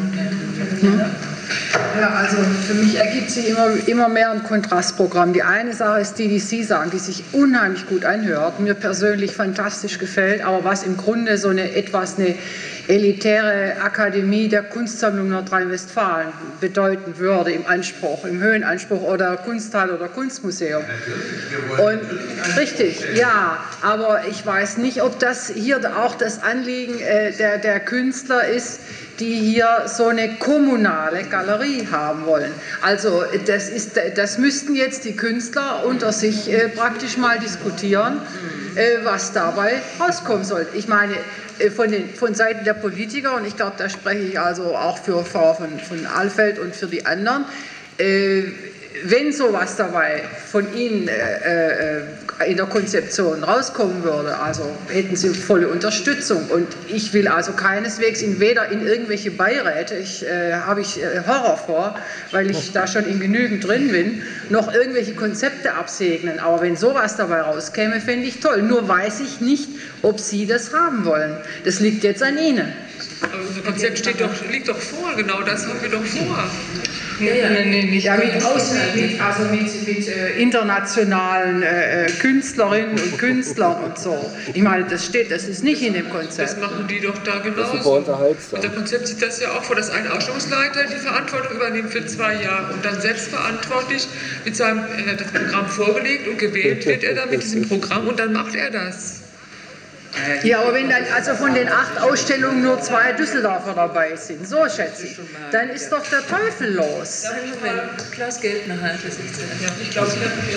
Ja, also für mich ergibt sich immer mehr ein Kontrastprogramm. Die eine Sache ist die, die Sie sagen, die sich unheimlich gut anhört, mir persönlich fantastisch gefällt, aber was im Grunde so eine elitäre Akademie der Kunstsammlung Nordrhein-Westfalen bedeuten würde im Anspruch, im Höhenanspruch oder Kunsthalle oder Kunstmuseum. Und richtig, ja, aber ich weiß nicht, ob das hier auch das Anliegen der Künstler ist, die hier so eine kommunale Galerie haben wollen. Also das müssten jetzt die Künstler unter sich praktisch mal diskutieren, was dabei rauskommen soll. Ich meine, von Seiten der Politiker, und ich glaube, da spreche ich also auch für Frau von Alfeld und für die anderen, wenn sowas dabei von Ihnen in der Konzeption rauskommen würde, also hätten Sie volle Unterstützung. Und ich will also keineswegs weder in irgendwelche Beiräte, habe ich Horror vor, weil ich da schon in genügend drin bin, noch irgendwelche Konzepte absegnen. Aber wenn sowas dabei rauskäme, fände ich toll. Nur weiß ich nicht, ob Sie das haben wollen. Das liegt jetzt an Ihnen. Aber unser Konzept liegt doch vor, genau das haben wir doch vor. Ja, mit internationalen Künstlerinnen und Künstlern und so. Ich meine, das ist nicht in dem Konzept. Das machen die doch da genauso. Und der Konzept sieht das ja auch vor, dass ein Ausstellungsleiter die Verantwortung übernimmt für 2 Jahre und dann selbstverantwortlich mit seinem das Programm vorgelegt und gewählt wird er dann mit diesem Programm und dann macht er das. Ja, aber wenn dann also von den 8 Ausstellungen nur 2 Düsseldorfer dabei sind, so schätze ich, dann ist doch der Teufel los. Klaus Geldner hat das ich glaube,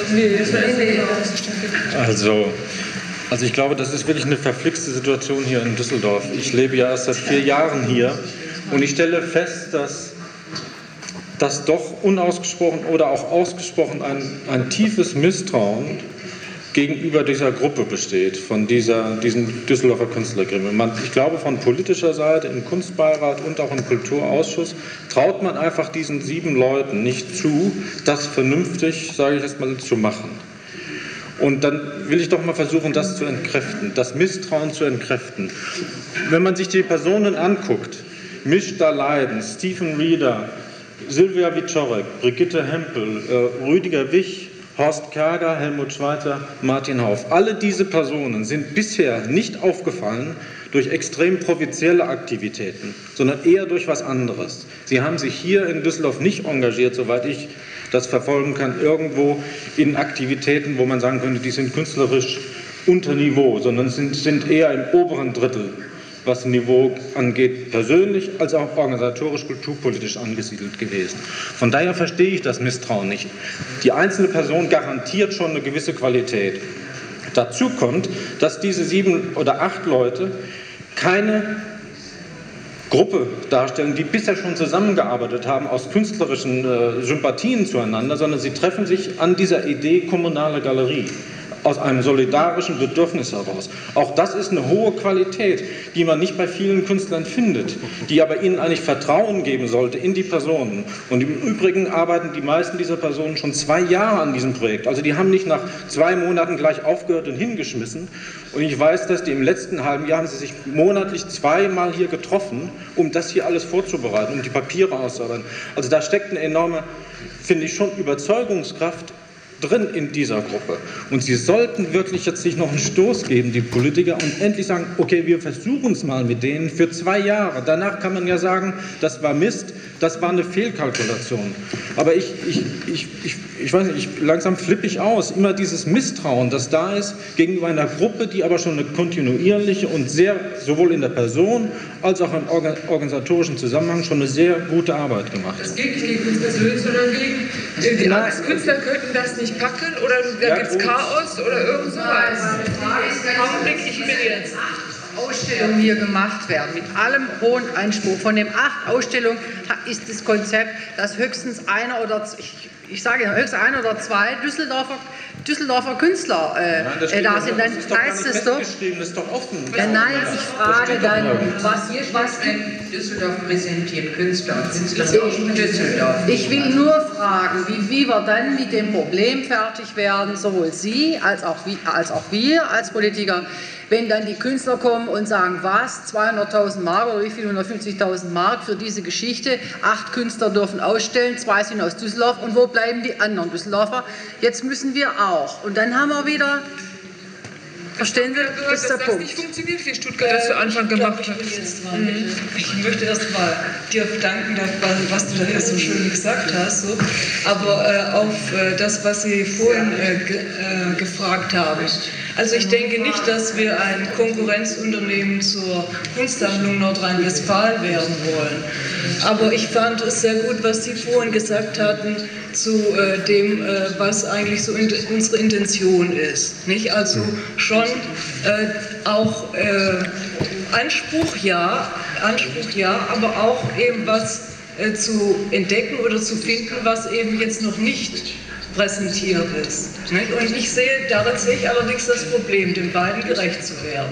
Also ich glaube, das ist wirklich eine verflixte Situation hier in Düsseldorf. Ich lebe ja erst seit 4 Jahren hier und ich stelle fest, dass doch unausgesprochen oder auch ausgesprochen ein tiefes Misstrauen gegenüber dieser Gruppe besteht, von diesem Düsseldorfer Künstlergremium. Ich glaube, von politischer Seite im Kunstbeirat und auch im Kulturausschuss traut man einfach diesen 7 Leuten nicht zu, das vernünftig, sage ich jetzt mal, zu machen. Und dann will ich doch mal versuchen, das zu entkräften, das Misstrauen zu entkräften. Wenn man sich die Personen anguckt, Mischa Leiden, Stephen Reeder, Silvia Wieczorek, Brigitte Hempel, Rüdiger Wich Horst Kerger, Helmut Schweitzer, Martin Hauff. Alle diese Personen sind bisher nicht aufgefallen durch extrem provinzielle Aktivitäten, sondern eher durch was anderes. Sie haben sich hier in Düsseldorf nicht engagiert, soweit ich das verfolgen kann, irgendwo in Aktivitäten, wo man sagen könnte, die sind künstlerisch unter Niveau, sondern sind eher im oberen Drittel, was Niveau angeht, persönlich als auch organisatorisch, kulturpolitisch angesiedelt gewesen. Von daher verstehe ich das Misstrauen nicht. Die einzelne Person garantiert schon eine gewisse Qualität. Dazu kommt, dass diese 7 oder 8 Leute keine Gruppe darstellen, die bisher schon zusammengearbeitet haben aus künstlerischen Sympathien zueinander, sondern sie treffen sich an dieser Idee kommunale Galerie. Aus einem solidarischen Bedürfnis heraus. Auch das ist eine hohe Qualität, die man nicht bei vielen Künstlern findet, die aber ihnen eigentlich Vertrauen geben sollte in die Personen. Und im Übrigen arbeiten die meisten dieser Personen schon 2 Jahre an diesem Projekt. Also die haben nicht nach 2 Monaten gleich aufgehört und hingeschmissen. Und ich weiß, dass die im letzten halben Jahr haben sie sich monatlich 2-mal hier getroffen, um das hier alles vorzubereiten, um die Papiere auszuarbeiten. Also da steckt eine enorme, finde ich schon, Überzeugungskraft drin in dieser Gruppe. Und sie sollten wirklich jetzt sich noch einen Stoß geben, die Politiker, und endlich sagen, okay, wir versuchen es mal mit denen für 2 Jahre. Danach kann man ja sagen, das war Mist, das war eine Fehlkalkulation. Aber ich weiß nicht, langsam flippe ich aus. Immer dieses Misstrauen, das da ist gegenüber einer Gruppe, die aber schon eine kontinuierliche und sehr, sowohl in der Person als auch im organisatorischen Zusammenhang schon eine sehr gute Arbeit gemacht hat. Das geht nicht gegen uns persönlich, sondern gegen die Künstler könnten das nicht packen oder da gibt es Chaos oder irgend sowas. Augenblick, ich bin jetzt. Ausstellungen hier gemacht werden, mit allem hohen Anspruch. Von den 8 Ausstellungen ist das Konzept, dass höchstens einer oder höchstens 1 oder 2 Düsseldorfer Künstler da sind. Dann heißt es doch. Das ist doch offen. Ja, nein, ich frage dann, was Düsseldorf präsentiert Künstler und Künstlerinnen in Düsseldorf. Ich will nur fragen, wie wir dann mit dem Problem fertig werden, sowohl Sie als auch wir als Politiker, wenn dann die Künstler kommen und sagen, was, 200.000 Mark oder wie viel, 150.000 Mark für diese Geschichte, 8 Künstler dürfen ausstellen, 2 sind aus Düsseldorf und wo bleiben die anderen Düsseldorfer? Jetzt müssen wir auch. Und dann haben wir wieder, verstehen Sie, das ist der Punkt. Das nicht funktioniert, wie Stuttgart das zu Anfang gemacht hat. Ich möchte erst mal dir danken, was du da jetzt so schön gesagt hast, so. Aber auf das, was Sie vorhin gefragt haben. Also ich denke nicht, dass wir ein Konkurrenzunternehmen zur Kunstsammlung Nordrhein-Westfalen werden wollen. Aber ich fand es sehr gut, was Sie vorhin gesagt hatten zu dem, was eigentlich so unsere Intention ist. Nicht? Also schon auch Anspruch ja, aber auch eben was zu entdecken oder zu finden, was eben jetzt noch nicht präsentiert ist. Und ich sehe allerdings das Problem, den beiden gerecht zu werden.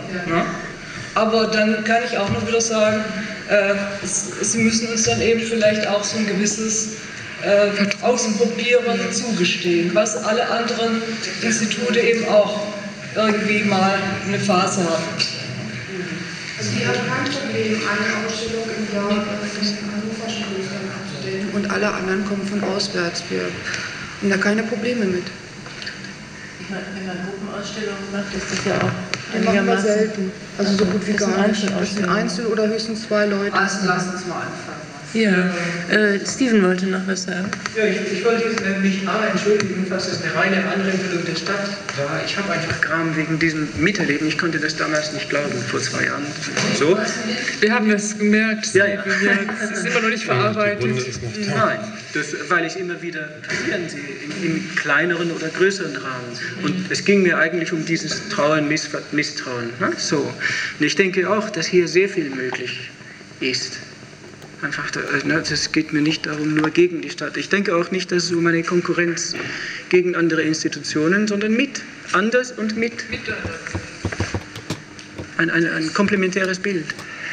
Aber dann kann ich auch noch wieder sagen, Sie müssen uns dann eben vielleicht auch so ein gewisses Ausprobieren zugestehen, was alle anderen Institute eben auch irgendwie mal eine Phase haben. Also die haben kein Problem, eine Ausstellung im Jahr in hannoverschen Künstlern abzustellen und alle anderen kommen von auswärts. Wir haben da keine Probleme mit. Ich meine, wenn man Gruppenausstellungen macht, ist das ja auch Die machen wir selten. Also so gut wie gar nicht. Das sind Einzel- oder höchstens 2 Leute. Also lass uns mal anfangen. Ja, Steven wollte noch was sagen. Ja, ich wollte mich entschuldigen, dass es eine reine Anregung der Stadt war. Ich habe einfach Gram wegen diesem Mieterleben. Ich konnte das damals nicht glauben, vor 2 Jahren. So. Wir haben das gemerkt, ja. Es ist immer noch nicht verarbeitet. Nein, weil ich immer wieder passieren sehe, im kleineren oder größeren Rahmen. Und es ging mir eigentlich um dieses Trauen, Misstrauen. Ne? So. Und ich denke auch, dass hier sehr viel möglich ist. Einfach, das geht mir nicht darum, nur gegen die Stadt. Ich denke auch nicht, dass es um eine Konkurrenz gegen andere Institutionen, sondern mit. Anders und mit. Ein komplementäres Bild.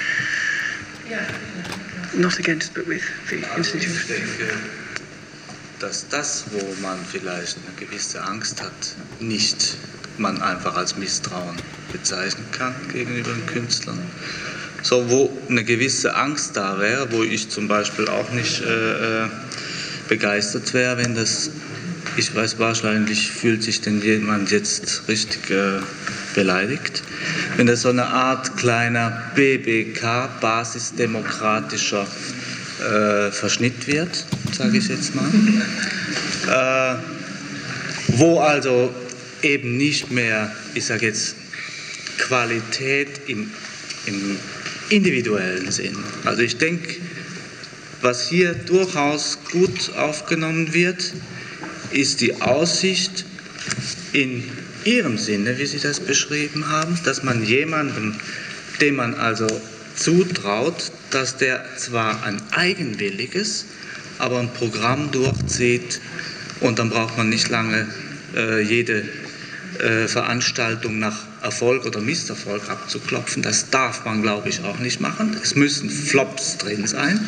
Not against, but with the institution. Ich denke, dass das, wo man vielleicht eine gewisse Angst hat, nicht man einfach als Misstrauen bezeichnen kann gegenüber den Künstlern. So, wo eine gewisse Angst da wäre, wo ich zum Beispiel auch nicht begeistert wäre, wenn das ich weiß, wahrscheinlich fühlt sich denn jemand jetzt richtig beleidigt, wenn das so eine Art kleiner BBK, basisdemokratischer Verschnitt wird, sage ich jetzt mal, wo also eben nicht mehr, ich sage jetzt, Qualität im individuellen Sinn. Also ich denke, was hier durchaus gut aufgenommen wird, ist die Aussicht in Ihrem Sinne, wie Sie das beschrieben haben, dass man jemandem, dem man also zutraut, dass der zwar ein eigenwilliges, aber ein Programm durchzieht und dann braucht man nicht lange jede Veranstaltung nach Erfolg oder Misserfolg abzuklopfen. Das darf man, glaube ich, auch nicht machen. Es müssen Flops drin sein.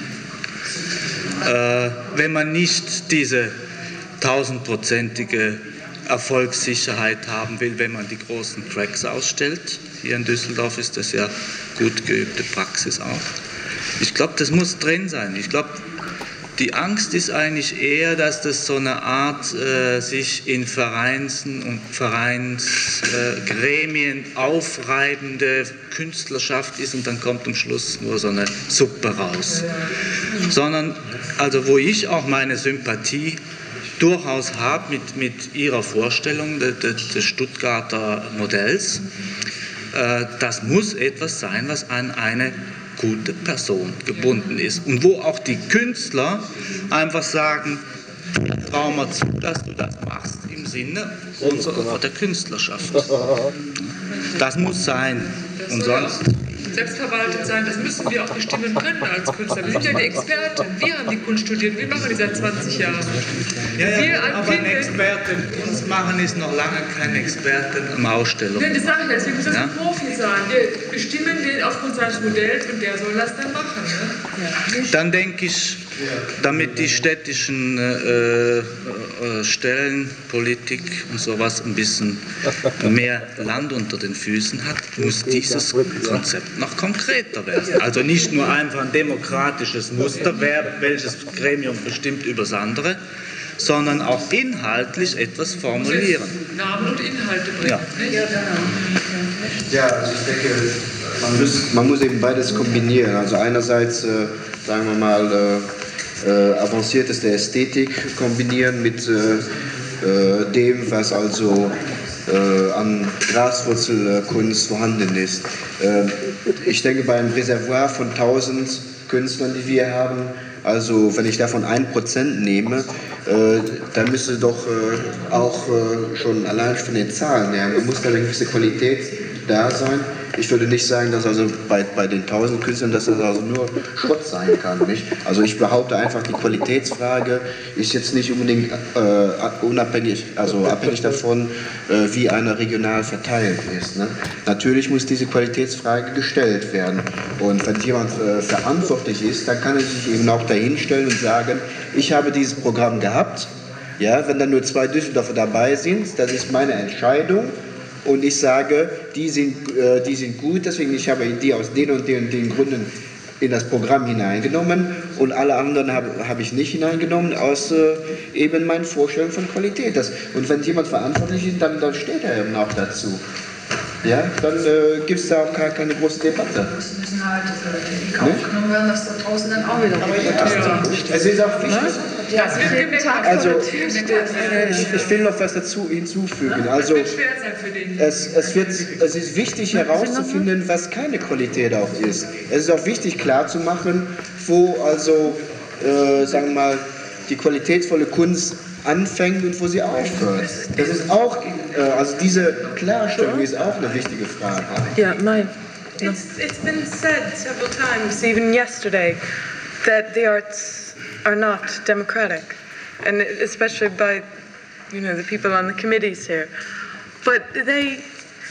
Wenn man nicht diese 1000-prozentige Erfolgssicherheit haben will, wenn man die großen Cracks ausstellt. Hier in Düsseldorf ist das ja gut geübte Praxis auch. Ich glaube, das muss drin sein. Ich glaube, die Angst ist eigentlich eher, dass das so eine Art sich in Vereinen und Vereinsgremien aufreibende Künstlerschaft ist und dann kommt am Schluss nur so eine Suppe raus. Sondern, also wo ich auch meine Sympathie durchaus habe mit Ihrer Vorstellung des Stuttgarter Modells, das muss etwas sein, was an eine gute Person gebunden ist und wo auch die Künstler einfach sagen, trau mir zu, dass du das machst im Sinne unserer der Künstlerschaft. Das muss sein und sonst... Selbstverwaltet sein, das müssen wir auch bestimmen können als Künstler. Wir sind ja die Experten, wir haben die Kunst studiert, wir machen die seit 20 Jahren. Ja, aber ein Experte im Kunst machen ist noch lange kein Experte im Ausstellung. Nein, das sage ich jetzt, wir müssen ein Profi sein. Wir bestimmen den aufgrund seines Modells und der soll das dann machen. Ne? Dann denke ich, damit die städtischen Stellen, Politik und sowas ein bisschen mehr Land unter den Füßen hat, muss dieses Konzept noch konkreter werden. Also nicht nur einfach ein demokratisches Muster, welches Gremium bestimmt über das andere, sondern auch inhaltlich etwas formulieren. Namen und Inhalte bringen. Ja, also ich denke, man muss eben beides kombinieren. Also einerseits, sagen wir mal, avancierteste Ästhetik kombinieren mit dem, was also an Graswurzelkunst vorhanden ist. Ich denke, bei einem Reservoir von 1000 Künstlern, die wir haben, also wenn ich davon 1% nehme, dann müsste doch auch schon allein von den Zahlen her, muss da eine gewisse Qualität da sein. Ich würde nicht sagen, dass also bei den 1000 Künstlern, dass das also nur Schrott sein kann. Nicht? Also ich behaupte einfach, die Qualitätsfrage ist jetzt nicht unbedingt abhängig davon, wie einer regional verteilt ist. Ne? Natürlich muss diese Qualitätsfrage gestellt werden. Und wenn jemand verantwortlich ist, dann kann er sich eben auch dahinstellen und sagen, ich habe dieses Programm gehabt. Ja, wenn dann nur 2 Düsseldorfer dabei sind, das ist meine Entscheidung. Und ich sage, die sind gut, deswegen ich habe die aus den und den Gründen in das Programm hineingenommen und alle anderen habe ich nicht hineingenommen, aus eben meinen Vorstellungen von Qualität. Und wenn jemand verantwortlich ist, dann steht er eben auch dazu. Ja, dann gibt es da auch keine große Debatte. Das müssen halt in Kauf genommen werden, dass da draußen dann auch wieder es ist auch wichtig. Ja, also, ich will noch was dazu hinzufügen. Also, es ist wichtig herauszufinden, was keine Qualität auch ist. Es ist auch wichtig klarzumachen, wo also, sagen wir mal, die qualitätsvolle Kunst anfängt und wo sie aufhört. Das ist auch, also diese Klarstellung ist auch eine wichtige Frage. Yeah, it's been said several times, even yesterday, that the arts are not democratic, and especially by, the people on the committees here. But the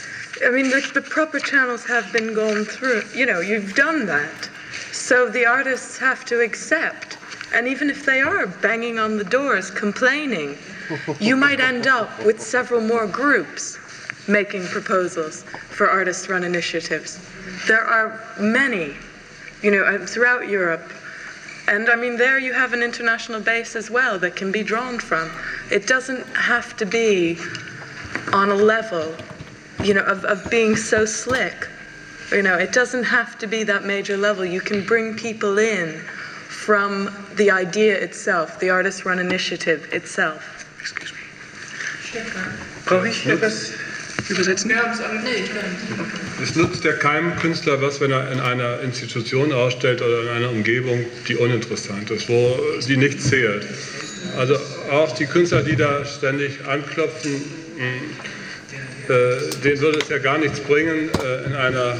proper channels have been gone through. You've done that, so the artists have to accept. And even if they are banging on the doors, complaining, you might end up with several more groups making proposals for artist-run initiatives. There are many, throughout Europe. And there you have an international base as well that can be drawn from. It doesn't have to be on a level, you know, of being so slick. You know, it doesn't have to be that major level. You can bring people in from the idea itself, the artist-run initiative itself. Excuse me. Brauche ich etwas übersetzen? Es nutzt ja keinem Künstler was, wenn er in einer Institution ausstellt oder in einer Umgebung, die uninteressant ist, wo sie nicht zählt. Also auch die Künstler, die da ständig anklopfen, denen würde es ja gar nichts bringen, in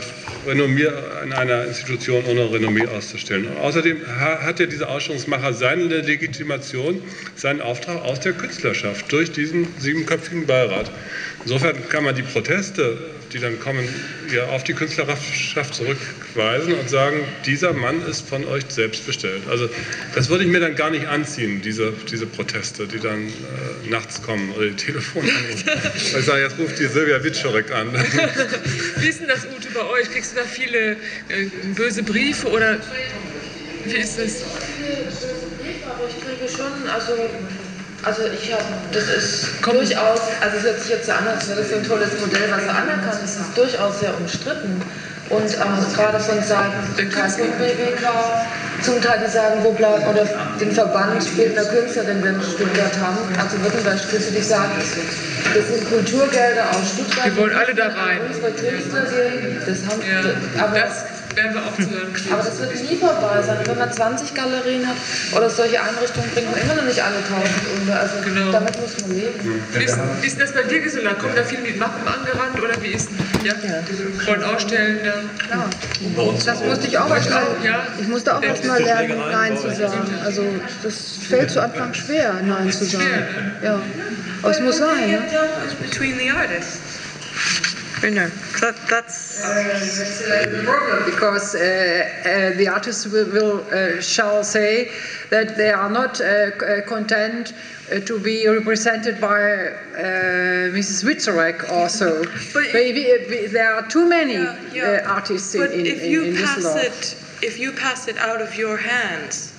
einer Institution ohne Renommee auszustellen. Und außerdem hat ja dieser Ausstellungsmacher seine Legitimation, seinen Auftrag aus der Künstlerschaft durch diesen 7-köpfigen Beirat. Insofern kann man die Proteste, die dann kommen, ja, auf die Künstlerschaft zurückweisen und sagen, dieser Mann ist von euch selbst bestellt. Also das würde ich mir dann gar nicht anziehen, diese Proteste, die dann nachts kommen oder die Telefonanrufe. Ich sage, jetzt ruft die Silvia Wiczorek an. Wie ist denn das, Ute, bei euch? Kriegst du da viele böse Briefe oder wie ist das? Viele böse Briefe, aber ich kriege schon, also ich habe, das ist durchaus, also es hört sich jetzt so an, als wäre das so ein tolles Modell, was er anerkannt ist, ist durchaus sehr umstritten. Und gerade von Seiten zum Teil vom BWK, zum Teil die sagen, wo bleibt, oder den Verband bildender Künstler, den wir in Stuttgart haben, also Württemberg, willst du dich sagen, das sind Kulturgelder aus Stuttgart. Die wollen alle da rein. Unsere Künstler, das haben, ja, aber werden wir auch zu hören kriegen. Aber das wird nie vorbei sein. Wenn man 20 Galerien hat oder solche Einrichtungen, bringt man immer noch nicht alle 1000 unter. Also damit muss man leben. Wie ist das bei dir, Gisela? Kommen da viele mit Mappen angerannt oder wie ist denn? Ja? Wollen ausstellen? Klar. Das musste ich auch erstmal. Ich musste auch erstmal lernen, Nein zu sagen. Also das fällt zu Anfang schwer, Nein zu sagen. Ja. Aber es muss sein. Ja? Between the artists. No, that's the problem, because the artists shall say that they are not content to be represented by Mrs. Wiczorek also. But there are too many artists in this law. If you pass it out of your hands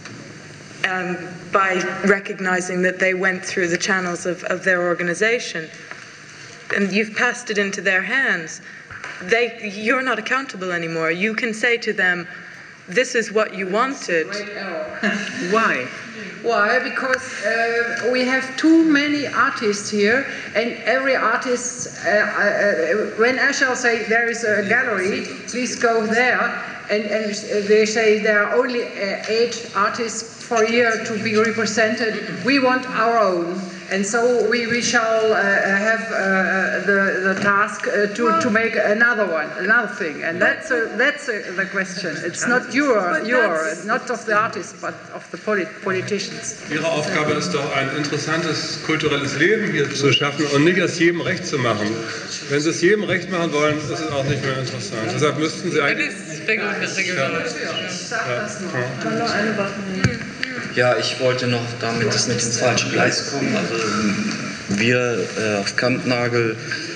by recognizing that they went through the channels of their organization, and you've passed it into their hands, you're not accountable anymore. You can say to them, this is what you wanted. Why? Why? Because we have too many artists here, and every artist, when I shall say there is a gallery, please go there, and they say there are only 8 artists for a year to be represented. We want our own. And so we shall have the task to make another thing, and that's the question. It's not not of the artists, but of the politicians. Ihre Aufgabe ist doch, ein interessantes kulturelles Leben hier zu schaffen und nicht es jedem recht zu machen. Wenn Sie es jedem recht machen wollen, ist es auch nicht mehr interessant. Deshalb müssten Sie eigentlich... Ja, ich wollte noch, damit es nicht ins falsche Gleis kommt, also wir auf Kampnagel,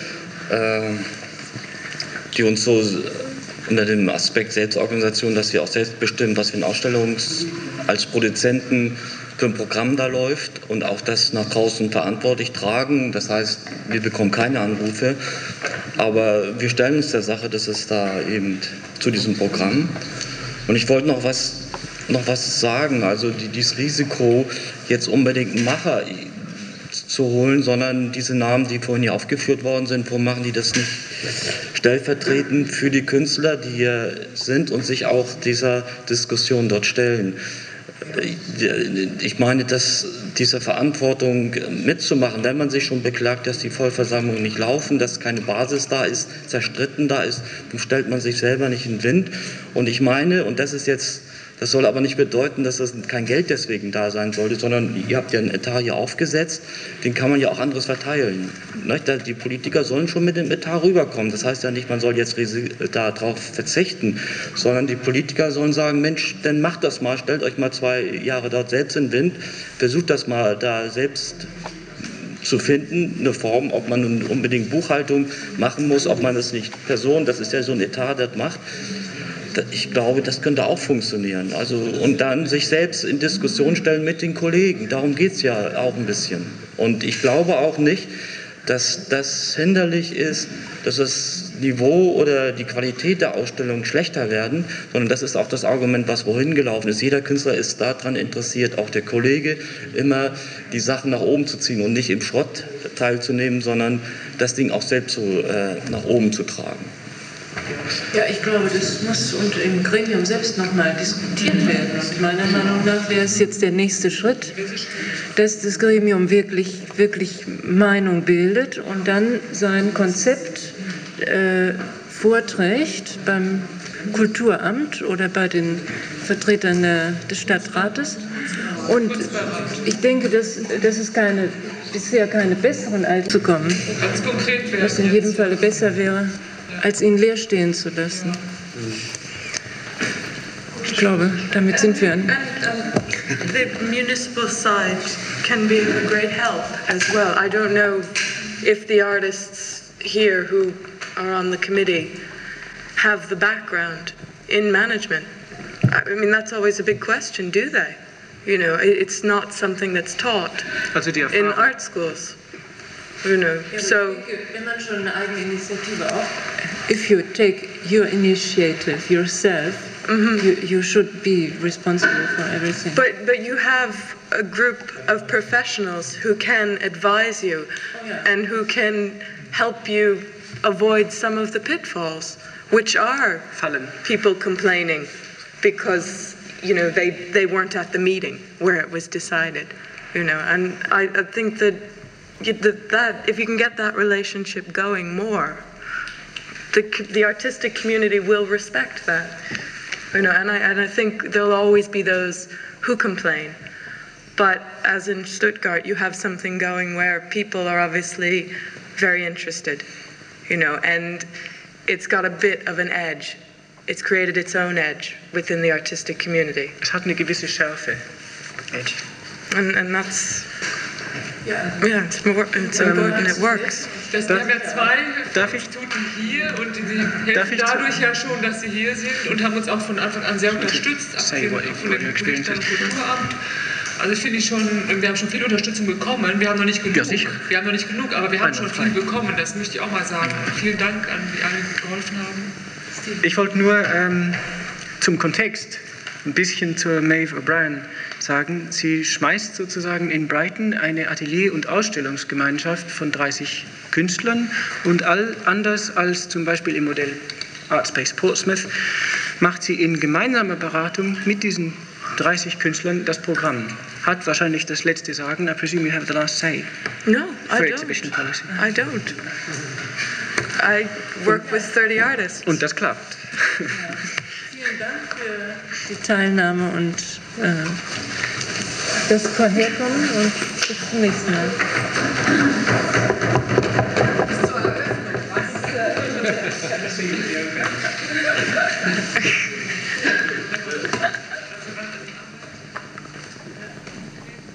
die uns so unter dem Aspekt Selbstorganisation, dass wir auch selbst bestimmen, was wir in als Produzenten für ein Programm da läuft und auch das nach draußen verantwortlich tragen. Das heißt, wir bekommen keine Anrufe, aber wir stellen uns der Sache, dass es da eben zu diesem Programm. Und ich wollte noch was sagen, also dieses Risiko, jetzt unbedingt einen Macher zu holen, sondern diese Namen, die vorhin hier aufgeführt worden sind, warum machen die das nicht stellvertretend für die Künstler, die hier sind und sich auch dieser Diskussion dort stellen? Ich meine, dass diese Verantwortung mitzumachen, wenn man sich schon beklagt, dass die Vollversammlungen nicht laufen, dass keine Basis da ist, zerstritten da ist, dann stellt man sich selber nicht in den Wind. Und ich meine, und das soll aber nicht bedeuten, dass das kein Geld deswegen da sein sollte, sondern ihr habt ja einen Etat hier aufgesetzt, den kann man ja auch anderes verteilen. Die Politiker sollen schon mit dem Etat rüberkommen. Das heißt ja nicht, man soll jetzt darauf verzichten, sondern die Politiker sollen sagen, Mensch, dann macht das mal, stellt euch mal 2 Jahre dort selbst in den Wind, versucht das mal da selbst zu finden, eine Form, ob man nun unbedingt Buchhaltung machen muss, ob man das nicht das ist ja so ein Etat, das macht. Ich glaube, das könnte auch funktionieren. Also, und dann sich selbst in Diskussion stellen mit den Kollegen. Darum geht es ja auch ein bisschen. Und ich glaube auch nicht, dass das hinderlich ist, dass das Niveau oder die Qualität der Ausstellung schlechter werden, sondern das ist auch das Argument, was wohin gelaufen ist. Jeder Künstler ist daran interessiert, auch der Kollege, immer die Sachen nach oben zu ziehen und nicht im Schrott teilzunehmen, sondern das Ding auch selbst so, nach oben zu tragen. Ja, ich glaube, das muss und im Gremium selbst nochmal diskutiert werden. Und meiner Meinung nach wäre es jetzt der nächste Schritt, dass das Gremium wirklich Meinung bildet und dann sein Konzept vorträgt beim Kulturamt oder bei den Vertretern des Stadtrates. Und ich denke, dass es bisher keine besseren zu kommen, was in jedem Fall besser wäre, als ihn leer stehen zu lassen. Ich glaube, damit sind wir an. The municipal side can be a great help as well. I don't know if the artists here who are on the committee have the background in management. I mean, that's always a big question, do they? You know, it's not something that's taught in art schools. You know, so wenn man schon eine eigene Initiative auch, if you take your initiative yourself, you should be responsible for everything. But you have a group of professionals who can advise you and who can help you avoid some of the pitfalls, which are people complaining because, you know, they weren't at the meeting where it was decided, you know, and I think that if you can get that relationship going more, the artistic community will respect that, you know, and I think there'll always be those who complain, but as in Stuttgart, you have something going where people are obviously very interested, you know, and it's got a bit of an edge. It's created its own edge within the artistic community. Es hat eine gewisse Schärfe. Edge. And that's it's important and it works. Wir haben ja zwei Institute hier und die helfen dadurch ja schon, dass sie hier sind und haben uns auch von Anfang an sehr unterstützt, abgesehen von dem Kulturamt. Also ich finde schon, wir haben schon viel Unterstützung bekommen. Wir haben noch nicht genug. Ja, sicher. Wir haben noch nicht genug, aber wir haben schon viel bekommen. Das möchte ich auch mal sagen. Vielen Dank an die alle, die geholfen haben. Ich wollte nur zum Kontext ein bisschen zur Maeve O'Brien sagen. Sie schmeißt sozusagen in Brighton eine Atelier- und Ausstellungsgemeinschaft von 30 Künstlern und anders als zum Beispiel im Modell Artspace Portsmouth macht sie in gemeinsamer Beratung mit diesen 30 Künstlern das Programm. Hat wahrscheinlich das letzte Sagen. I presume you have the last say. No, I don't. Exhibition policy. I don't. I work with 30 artists. Und das klappt. Vielen Dank für die Teilnahme und das Herkommen und bis zum nächsten Mal. Bis zur Eröffnung.